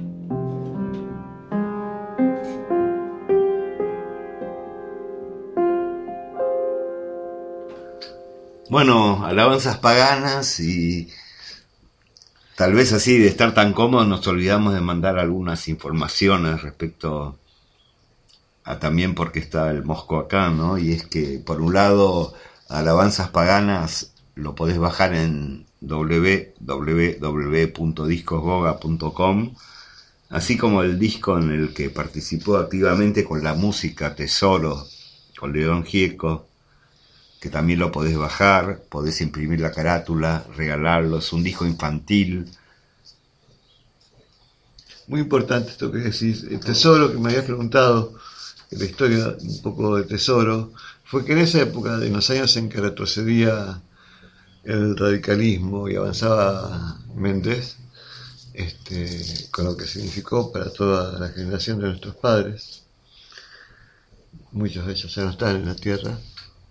Bueno, Alabanzas Paganas, y tal vez así de estar tan cómodos nos olvidamos de mandar algunas informaciones respecto a también porque está el Mosco acá, ¿no? Y es que por un lado Alabanzas Paganas lo podés bajar en doble u doble u doble u punto discos goga punto com, así como el disco en el que participó activamente con la música Tesoro, con León Gieco, que también lo podés bajar, podés imprimir la carátula, regalarlo, es un disco infantil. Muy importante esto que decís. El Tesoro, que me habías preguntado, la historia un poco de Tesoro, fue que en esa época, en los años en que retrocedía el radicalismo y avanzaba Méndez, este, con lo que significó para toda la generación de nuestros padres, muchos de ellos ya no están en la tierra.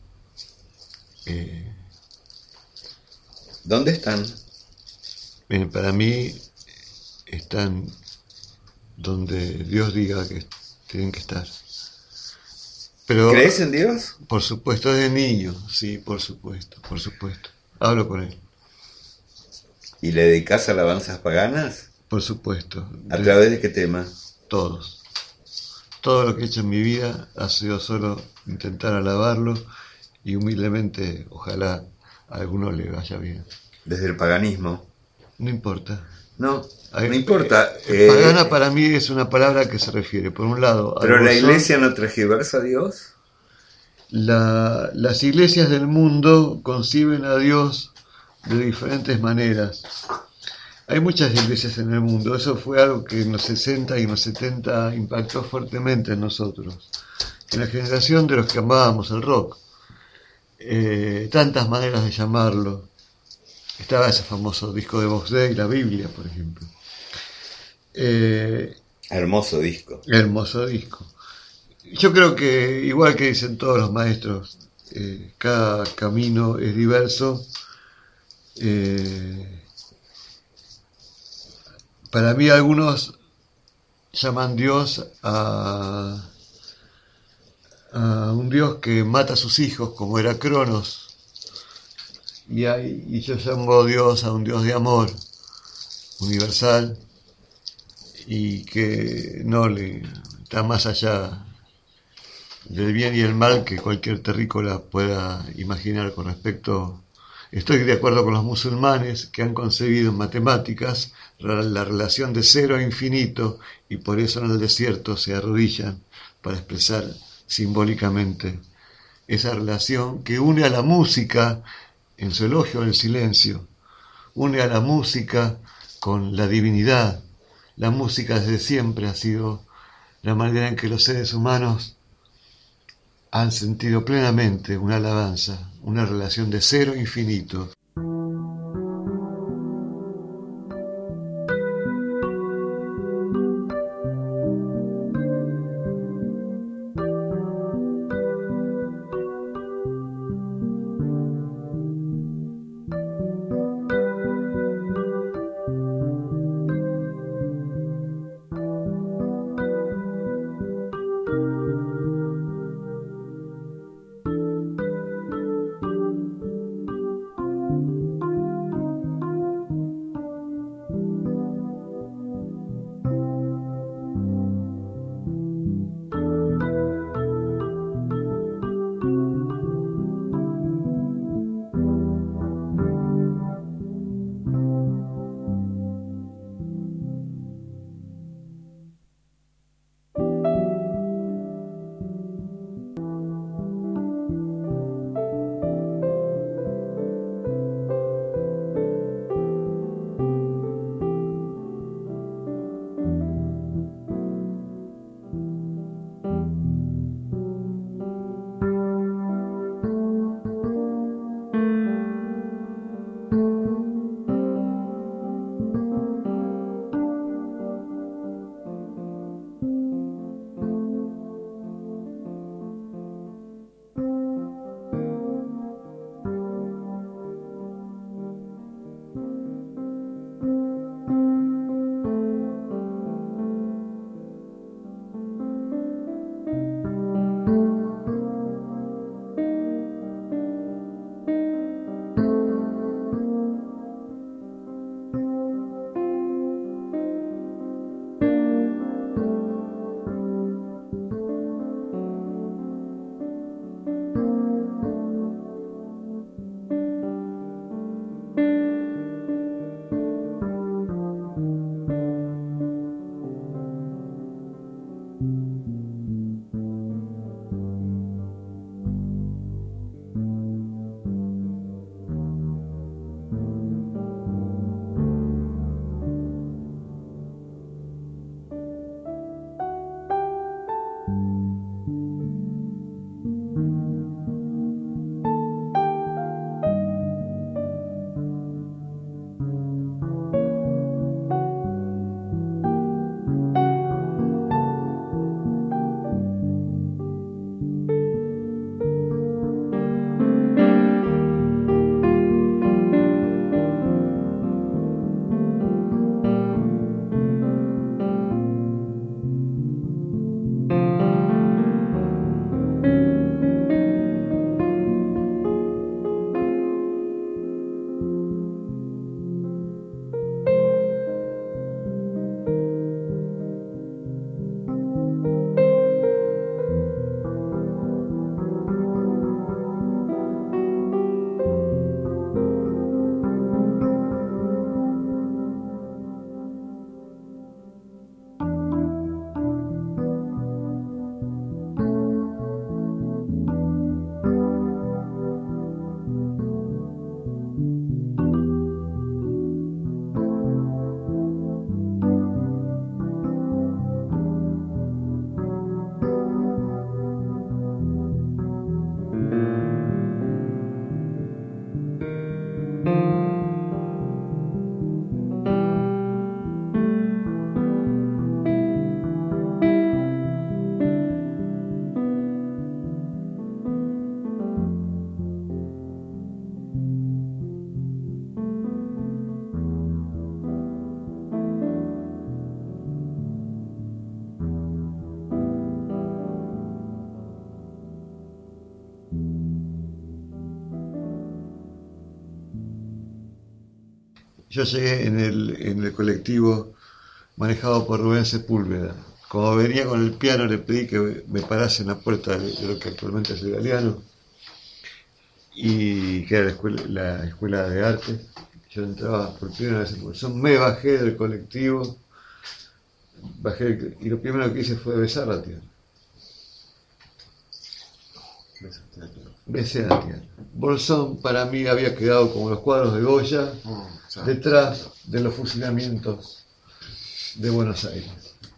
Eh, ¿Dónde están? Bien, para mí están donde Dios diga que tienen que estar. Pero, ¿crees en Dios? Por supuesto, desde niño, sí, por supuesto, por supuesto. Hablo con él. ¿Y le dedicás alabanzas paganas? Por supuesto. ¿A través de qué tema? Todos. Todo lo que he hecho en mi vida ha sido solo intentar alabarlo y humildemente, ojalá a alguno le vaya bien. ¿Desde el paganismo? No importa. No, no importa. Eh, pagana para mí es una palabra que se refiere, por un lado... ¿Pero la iglesia no tergiversa a Dios? La, las iglesias del mundo conciben a Dios de diferentes maneras. Hay muchas iglesias en el mundo, eso fue algo que en los sesenta y en los setenta impactó fuertemente en nosotros, en la generación de los que amábamos el rock. Eh, tantas maneras de llamarlo. Estaba ese famoso disco de Box Day, la Biblia, por ejemplo. Eh, hermoso disco. Hermoso disco. Yo creo que, igual que dicen todos los maestros, eh, cada camino es diverso. Eh, para mí algunos llaman Dios a, a un Dios que mata a sus hijos, como era Cronos. Y, hay, y yo llamo Dios a un Dios de amor universal y que no le está más allá del bien y el mal que cualquier terrícola pueda imaginar con respecto. Estoy de acuerdo con los musulmanes que han concebido en matemáticas la relación de cero a infinito y por eso en el desierto se arrodillan para expresar simbólicamente esa relación que une a la música en su elogio del silencio, une a la música con la divinidad. La música desde siempre ha sido la manera en que los seres humanos han sentido plenamente una alabanza, una relación de cero a infinito. yo llegué en el, en el colectivo manejado por Rubén Sepúlveda. Como venía con el piano, le pedí que me parase en la puerta de, de lo que actualmente es el Galeano, y que era la escuela, la escuela de arte. Yo entraba por primera vez en Bolsón, me bajé del colectivo, bajé, y lo primero que hice fue besar la tierra. Besé la tierra. Bolsón para mí había quedado como los cuadros de Goya, Mm, detrás de los fusilamientos de Buenos Aires.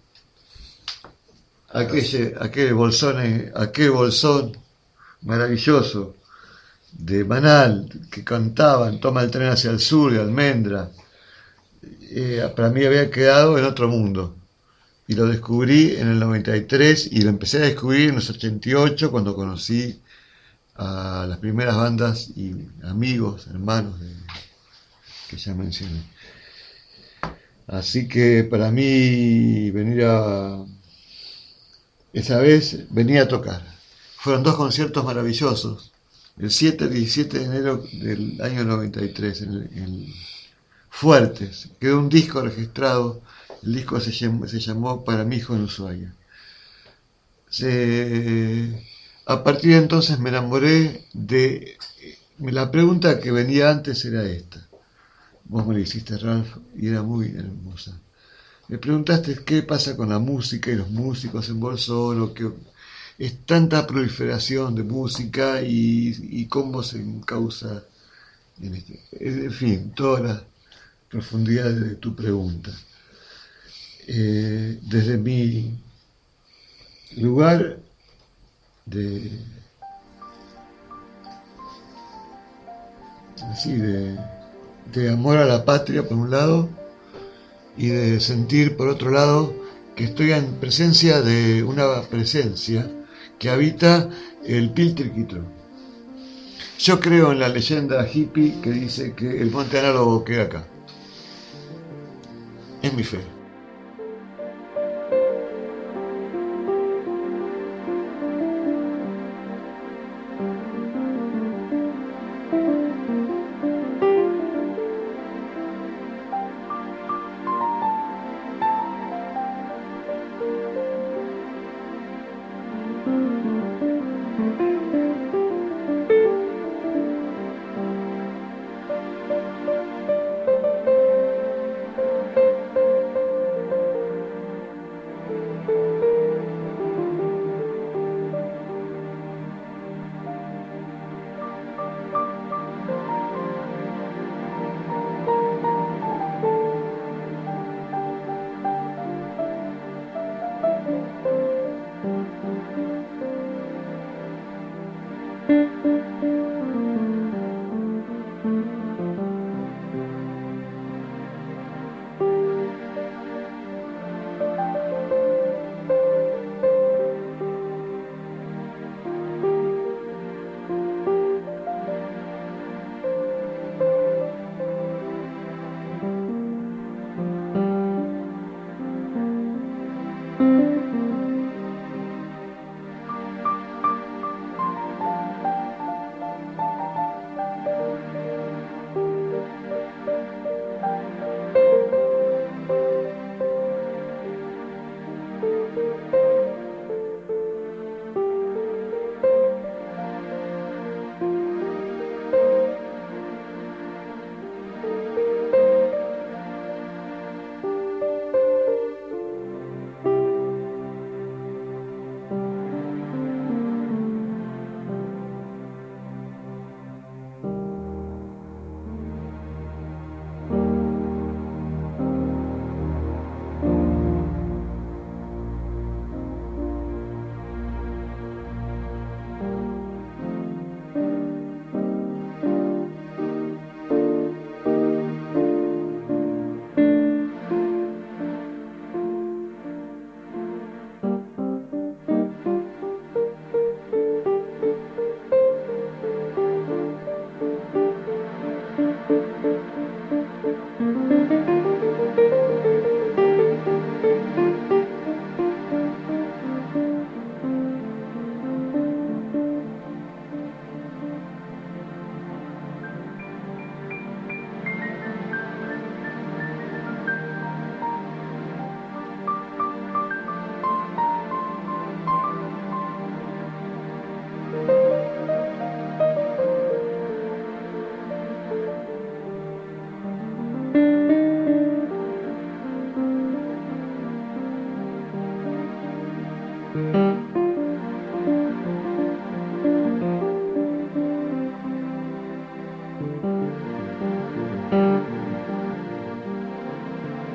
Aquel, aquel bolsón, aquel bolsón maravilloso de Manal, que cantaban Toma el tren hacia el sur, de Almendra, eh, para mí había quedado en otro mundo. Y lo descubrí en el noventa y tres y lo empecé a descubrir en los ochenta y ocho, cuando conocí a las primeras bandas y amigos, hermanos de, que ya mencioné. Así que para mí venir a... Esa vez venía a tocar. Fueron dos conciertos maravillosos. El siete y diecisiete de enero del año noventa y tres, en, en Fuertes. Quedó un disco registrado. El disco se llamó, se llamó Para mi hijo en Ushuaia. Se, a partir de entonces me enamoré de... La pregunta que venía antes era esta. Vos me la hiciste, Ralph, y era muy hermosa. Me preguntaste qué pasa con la música y los músicos en Bolsón, o que es tanta proliferación de música y, y cómo se encausa en este. En fin, todas las profundidades de tu pregunta. Eh, desde mi lugar de, así de, de amor a la patria por un lado, y de sentir por otro lado que estoy en presencia de una presencia que habita el Piltriquitro. Yo creo en la leyenda hippie que dice que el monte análogo queda acá. Es mi fe.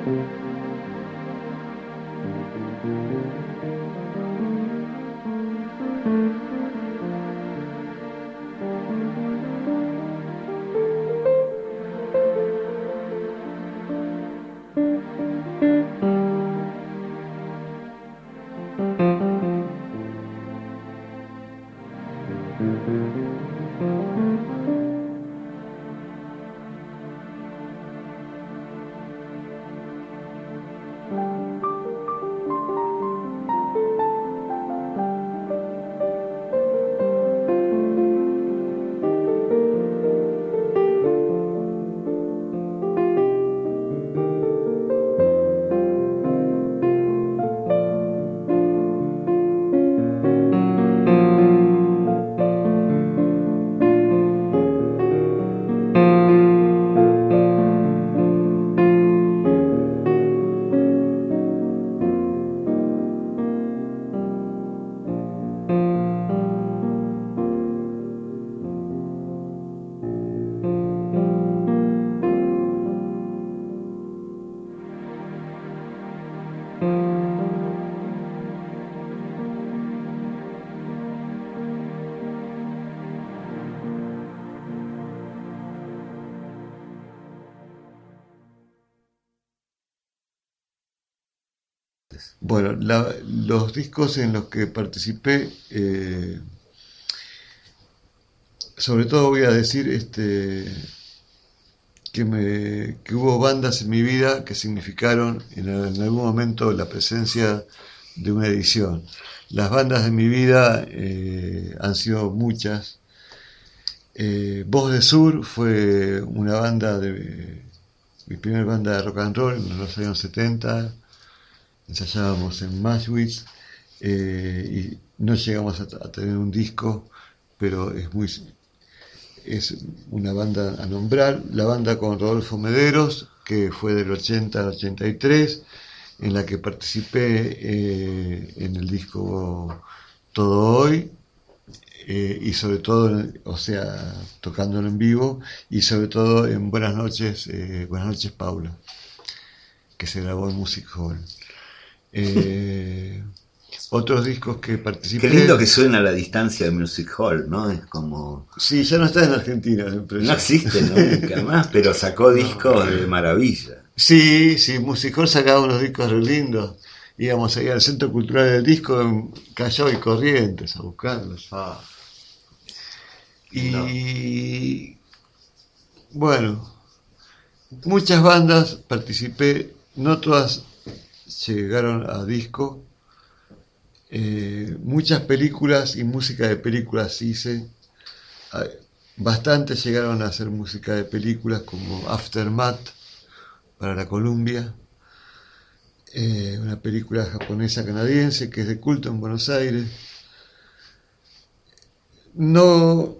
Bueno, la, los discos en los que participé, eh, sobre todo voy a decir este, que, me, que hubo bandas en mi vida que significaron en, en algún momento la presencia de una edición. Las bandas de mi vida eh, han sido muchas. Eh, Voz de Sur fue una banda de mi primera banda de rock and roll en los años setenta. Ensayábamos en Mashwitz eh, y no llegamos a, a tener un disco, pero es muy es una banda a nombrar. La banda con Rodolfo Mederos, que fue del ochenta al ochenta y tres, en la que participé eh, en el disco Todo Hoy, eh, y sobre todo, o sea, tocándolo en vivo, y sobre todo en Buenas Noches, eh, Buenas Noches Paula, que se grabó en Music Hall. Eh, otros discos que participé. Qué lindo que suena a la distancia de Music Hall, ¿no? Es como. Sí, ya no está en Argentina. No existe nunca más, pero sacó discos de maravilla. Sí, sí, Music Hall sacaba unos discos re lindos. Íbamos ahí al Centro Cultural del Disco en Callao y Corrientes a buscarlos. Ah. Y no. Bueno, muchas bandas participé, no todas llegaron a disco. Eh, muchas películas y música de películas hice. Bastantes llegaron a hacer música de películas, como Aftermath para la Columbia, eh, una película japonesa canadiense que es de culto en Buenos Aires. No,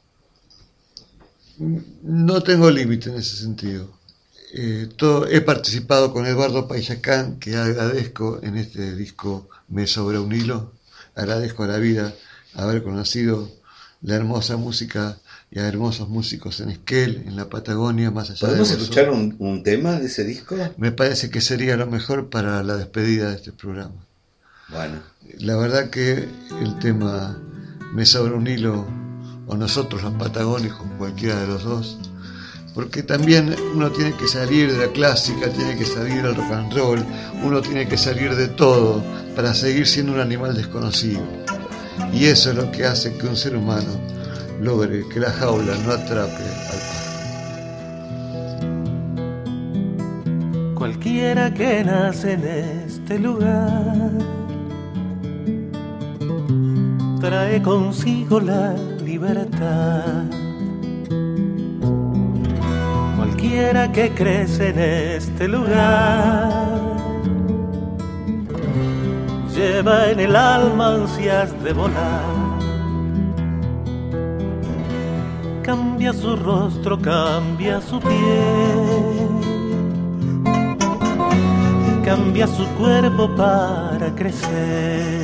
no tengo límite en ese sentido. Eh, todo, he participado con Eduardo Paisacán, que agradezco en este disco Me Sobra un Hilo. Agradezco a la vida haber conocido la hermosa música y a hermosos músicos en Esquel, en la Patagonia, más allá de ¿Podemos escuchar un, un tema de ese disco? Me parece que sería lo mejor para la despedida de este programa. Bueno. La verdad que el tema Me Sobra un Hilo, o Nosotros los Patagónicos, cualquiera de los dos, porque también uno tiene que salir de la clásica, tiene que salir del rock and roll, uno tiene que salir de todo para seguir siendo un animal desconocido. Y eso es lo que hace que un ser humano logre que la jaula no atrape al pájaro. Cualquiera que nace en este lugar trae consigo la libertad. Cualquiera que crece en este lugar lleva en el alma ansias de volar. Cambia su rostro, cambia su piel, cambia su cuerpo para crecer,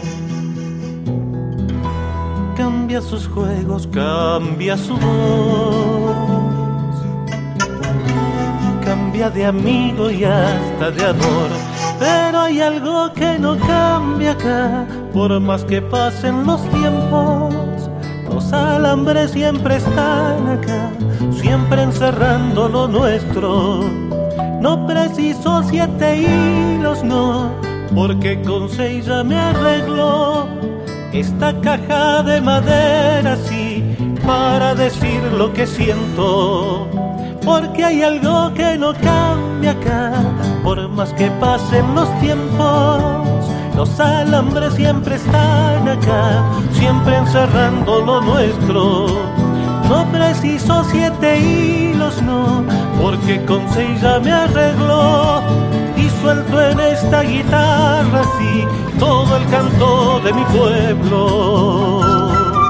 cambia sus juegos, cambia su voz, cambia de amigo y hasta de amor, pero hay algo que no cambia acá, por más que pasen los tiempos. Los alambres siempre están acá, siempre encerrando lo nuestro. No preciso siete hilos, no, porque con seis ya me arreglo. Esta caja de madera, sí, para decir lo que siento. Porque hay algo que no cambia acá, por más que pasen los tiempos. Los alambres siempre están acá, siempre encerrando lo nuestro. No preciso siete hilos, no, porque con seis ya me arreglo. Y suelto en esta guitarra, sí, todo el canto de mi pueblo.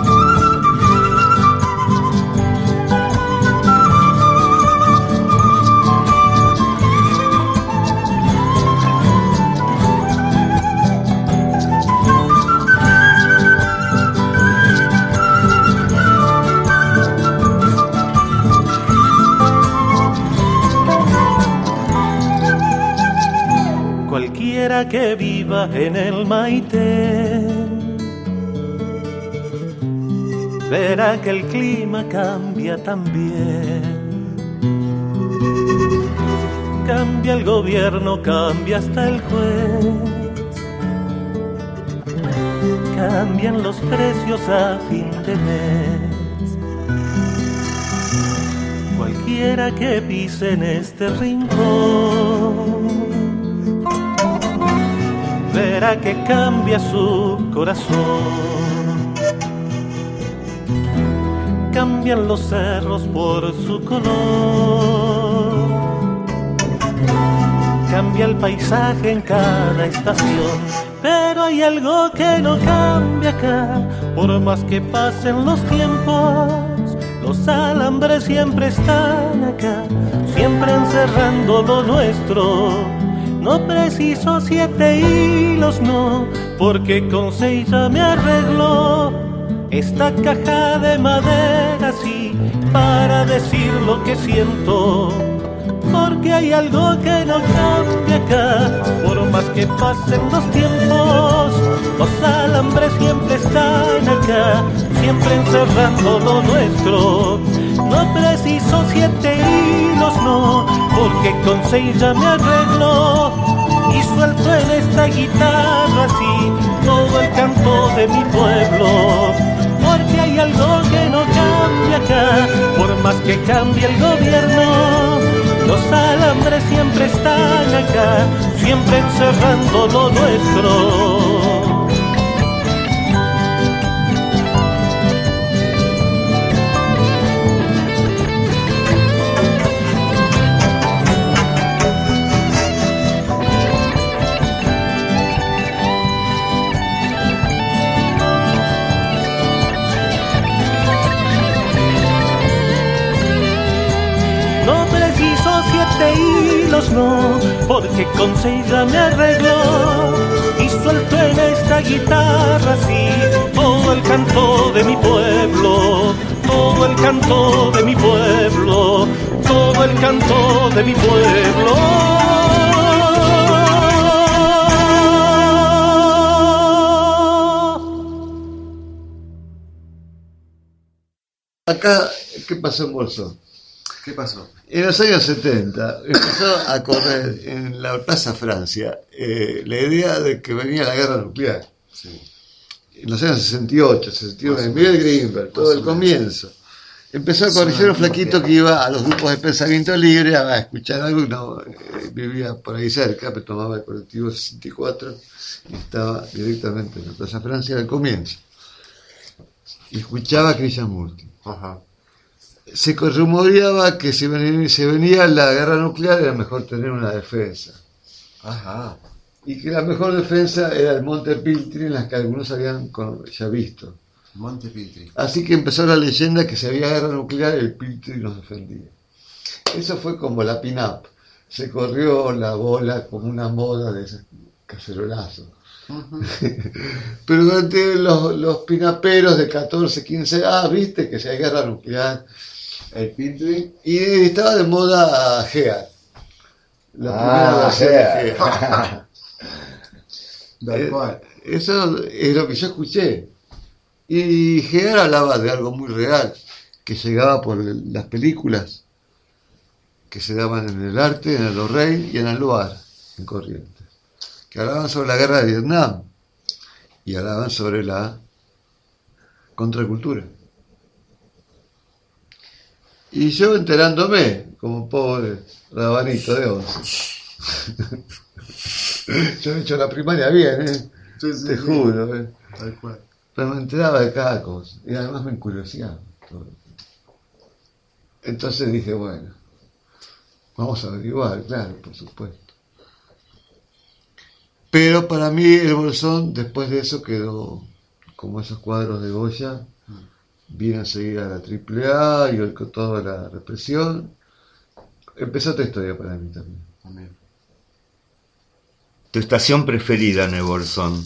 Cualquiera que viva en el Maitén verá que el clima cambia también. Cambia el gobierno, cambia hasta el juez. Cambian los precios a fin de mes. Cualquiera que pise en este rincón verá que cambia su corazón. Cambian los cerros por su color. Cambia el paisaje en cada estación. Pero hay algo que no cambia acá, por más que pasen los tiempos. Los alambres siempre están acá, siempre encerrando lo nuestro. No preciso siete hilos, no, porque con seis ya me arreglo. Esta caja de madera, sí, para decir lo que siento. Porque hay algo que no cambia acá, por más que pasen los tiempos. Los alambres siempre están acá, siempre encerrando lo nuestro. No preciso siete hilos, no, porque con seis ya me arreglo. Y suelto en esta guitarra, sí, todo el canto de mi pueblo. Porque hay algo que no cambia acá, por más que cambie el gobierno. Los alambres siempre están acá, siempre encerrando lo nuestro. Hilos, no, porque con seis ya me arreglo. Y suelto en esta guitarra, sí, todo el canto de mi pueblo. Todo el canto de mi pueblo. Todo el canto de mi pueblo. Acá, ¿qué pasó en Bolsón? ¿Qué pasó? En los años setenta empezó a correr en la Plaza Francia eh, la idea de que venía la guerra nuclear. Sí. En los años sesenta y ocho, sesenta y nueve, Miguel Grinberg, todo el comienzo. Empezó a corregir un flaquito que iba a los grupos de pensamiento libre a escuchar algo. No, eh, vivía por ahí cerca, pero tomaba el colectivo sesenta y cuatro y estaba directamente en la Plaza Francia al comienzo. Y escuchaba a Krishnamurti. Ajá. Se rumoreaba que si venía, si venía la guerra nuclear era mejor tener una defensa. Ajá. Y que la mejor defensa era el Monte Piltri, en las que algunos habían ya visto. Monte Piltri. Así que empezó la leyenda que si había guerra nuclear el Piltri nos defendía. Eso fue como la pin-up. Se corrió la bola como una moda de esos cacerolazos. Uh-huh. Pero durante los, los pinaperos de catorce, quince, ah, viste que si hay guerra nuclear, el Piltri, y estaba de moda Gear. La Ah, primera o versión sea. de Gea. Eh, Eso es lo que yo escuché. Y Gea hablaba de algo muy real, que llegaba por el- las películas que se daban en el Arte, en el Rey y en el Luar, en Corrientes, que hablaban sobre la guerra de Vietnam y hablaban sobre la contracultura. Y yo enterándome, como pobre rabanito de once. Yo he hecho la primaria bien, ¿eh? Sí, sí, Te sí. juro, ¿eh? Tal cual. Pero me enteraba de cada cosa y además me encuriosaba todo. Entonces dije, bueno, vamos a averiguar, claro, por supuesto. Pero para mí el Bolsón, después de eso, quedó como esos cuadros de Goya. Vino enseguida la triple A y el- con toda la represión. Empezó otra historia para mí también. También. ¿Tu estación preferida en el Bolsón?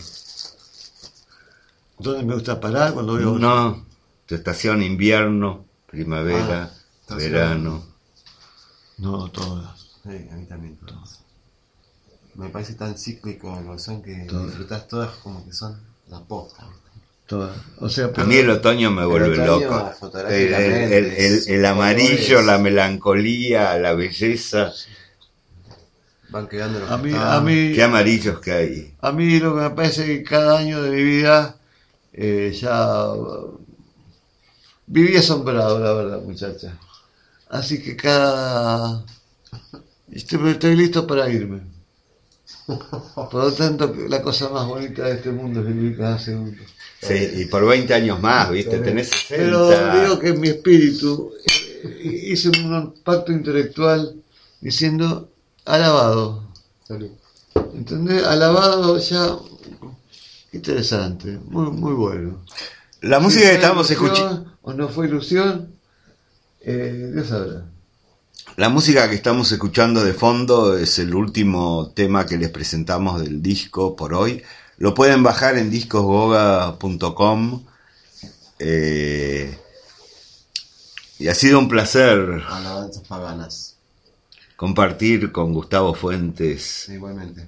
¿Dónde me gusta parar cuando veo Bolsón? No, tu estación invierno, primavera, Ah, estación. verano. No, todas. Sí, a mí también. Todas. Me parece tan cíclico el Bolsón que Todas. disfrutás todas como que son la posta. Todas. O sea, A pero- mí el otoño me El vuelve otoño, loco. El, el- fotográficamente, el- el- el amarillo, colores. la melancolía, la belleza. Van quedando los A que mí, estaban. a mí, Qué amarillos que hay. a mí lo que me parece es que cada año de mi vida eh, ya uh, viví asombrado, la verdad, muchacha. Así que cada... Estoy, estoy listo para irme. Por lo tanto, la cosa más bonita de este mundo es vivir cada segundo. Sí, y por veinte años más, ¿viste? Tenés Pero sesenta. digo que en mi espíritu eh, hice un pacto intelectual diciendo alabado. Salud. ¿Entendés? Alabado ya. Interesante, muy, muy bueno. La Si música que fue estábamos ilusión escuchando. o no fue ilusión, eh, Dios sabrá. La música que estamos escuchando de fondo es el último tema que les presentamos del disco por hoy. Lo pueden bajar en discos goga punto com. Eh, y ha sido un placer Alabanzas paganas. compartir con Gustavo Fuentes, Igualmente.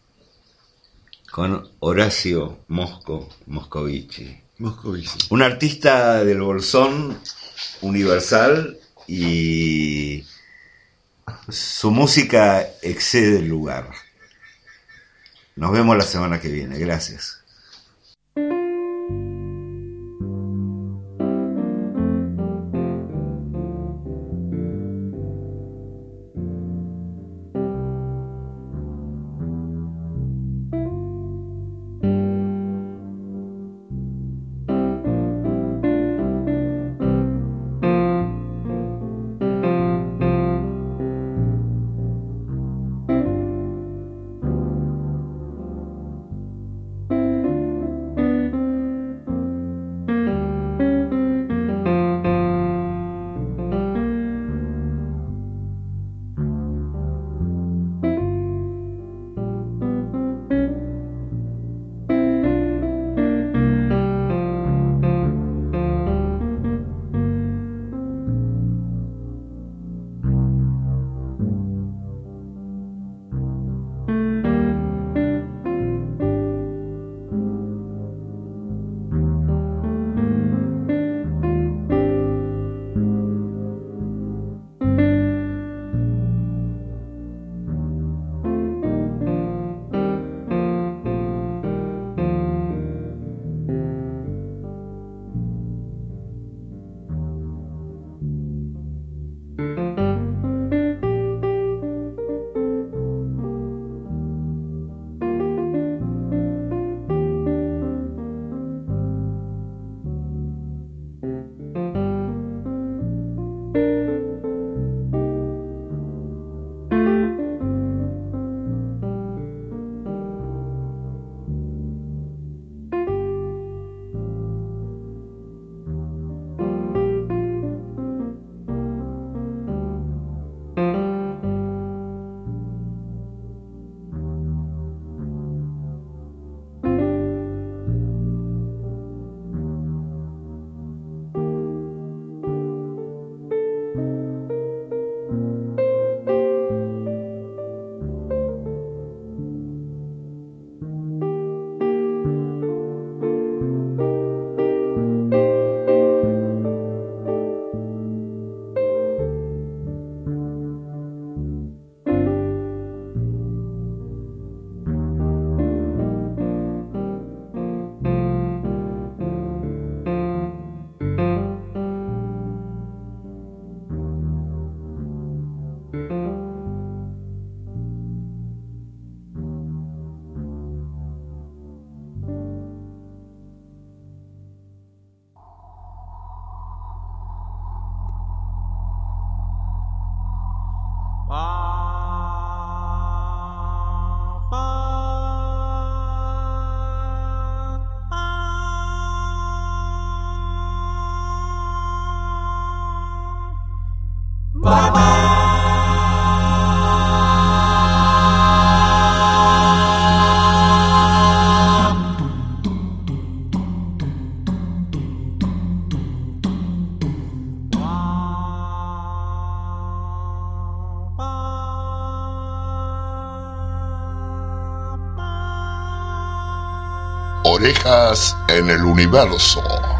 con Horacio Mosco Moscovici. Moscovici. Un artista del Bolsón universal y su música excede el lugar. Nos vemos la semana que viene. Gracias. Thank Parejas en el Universo.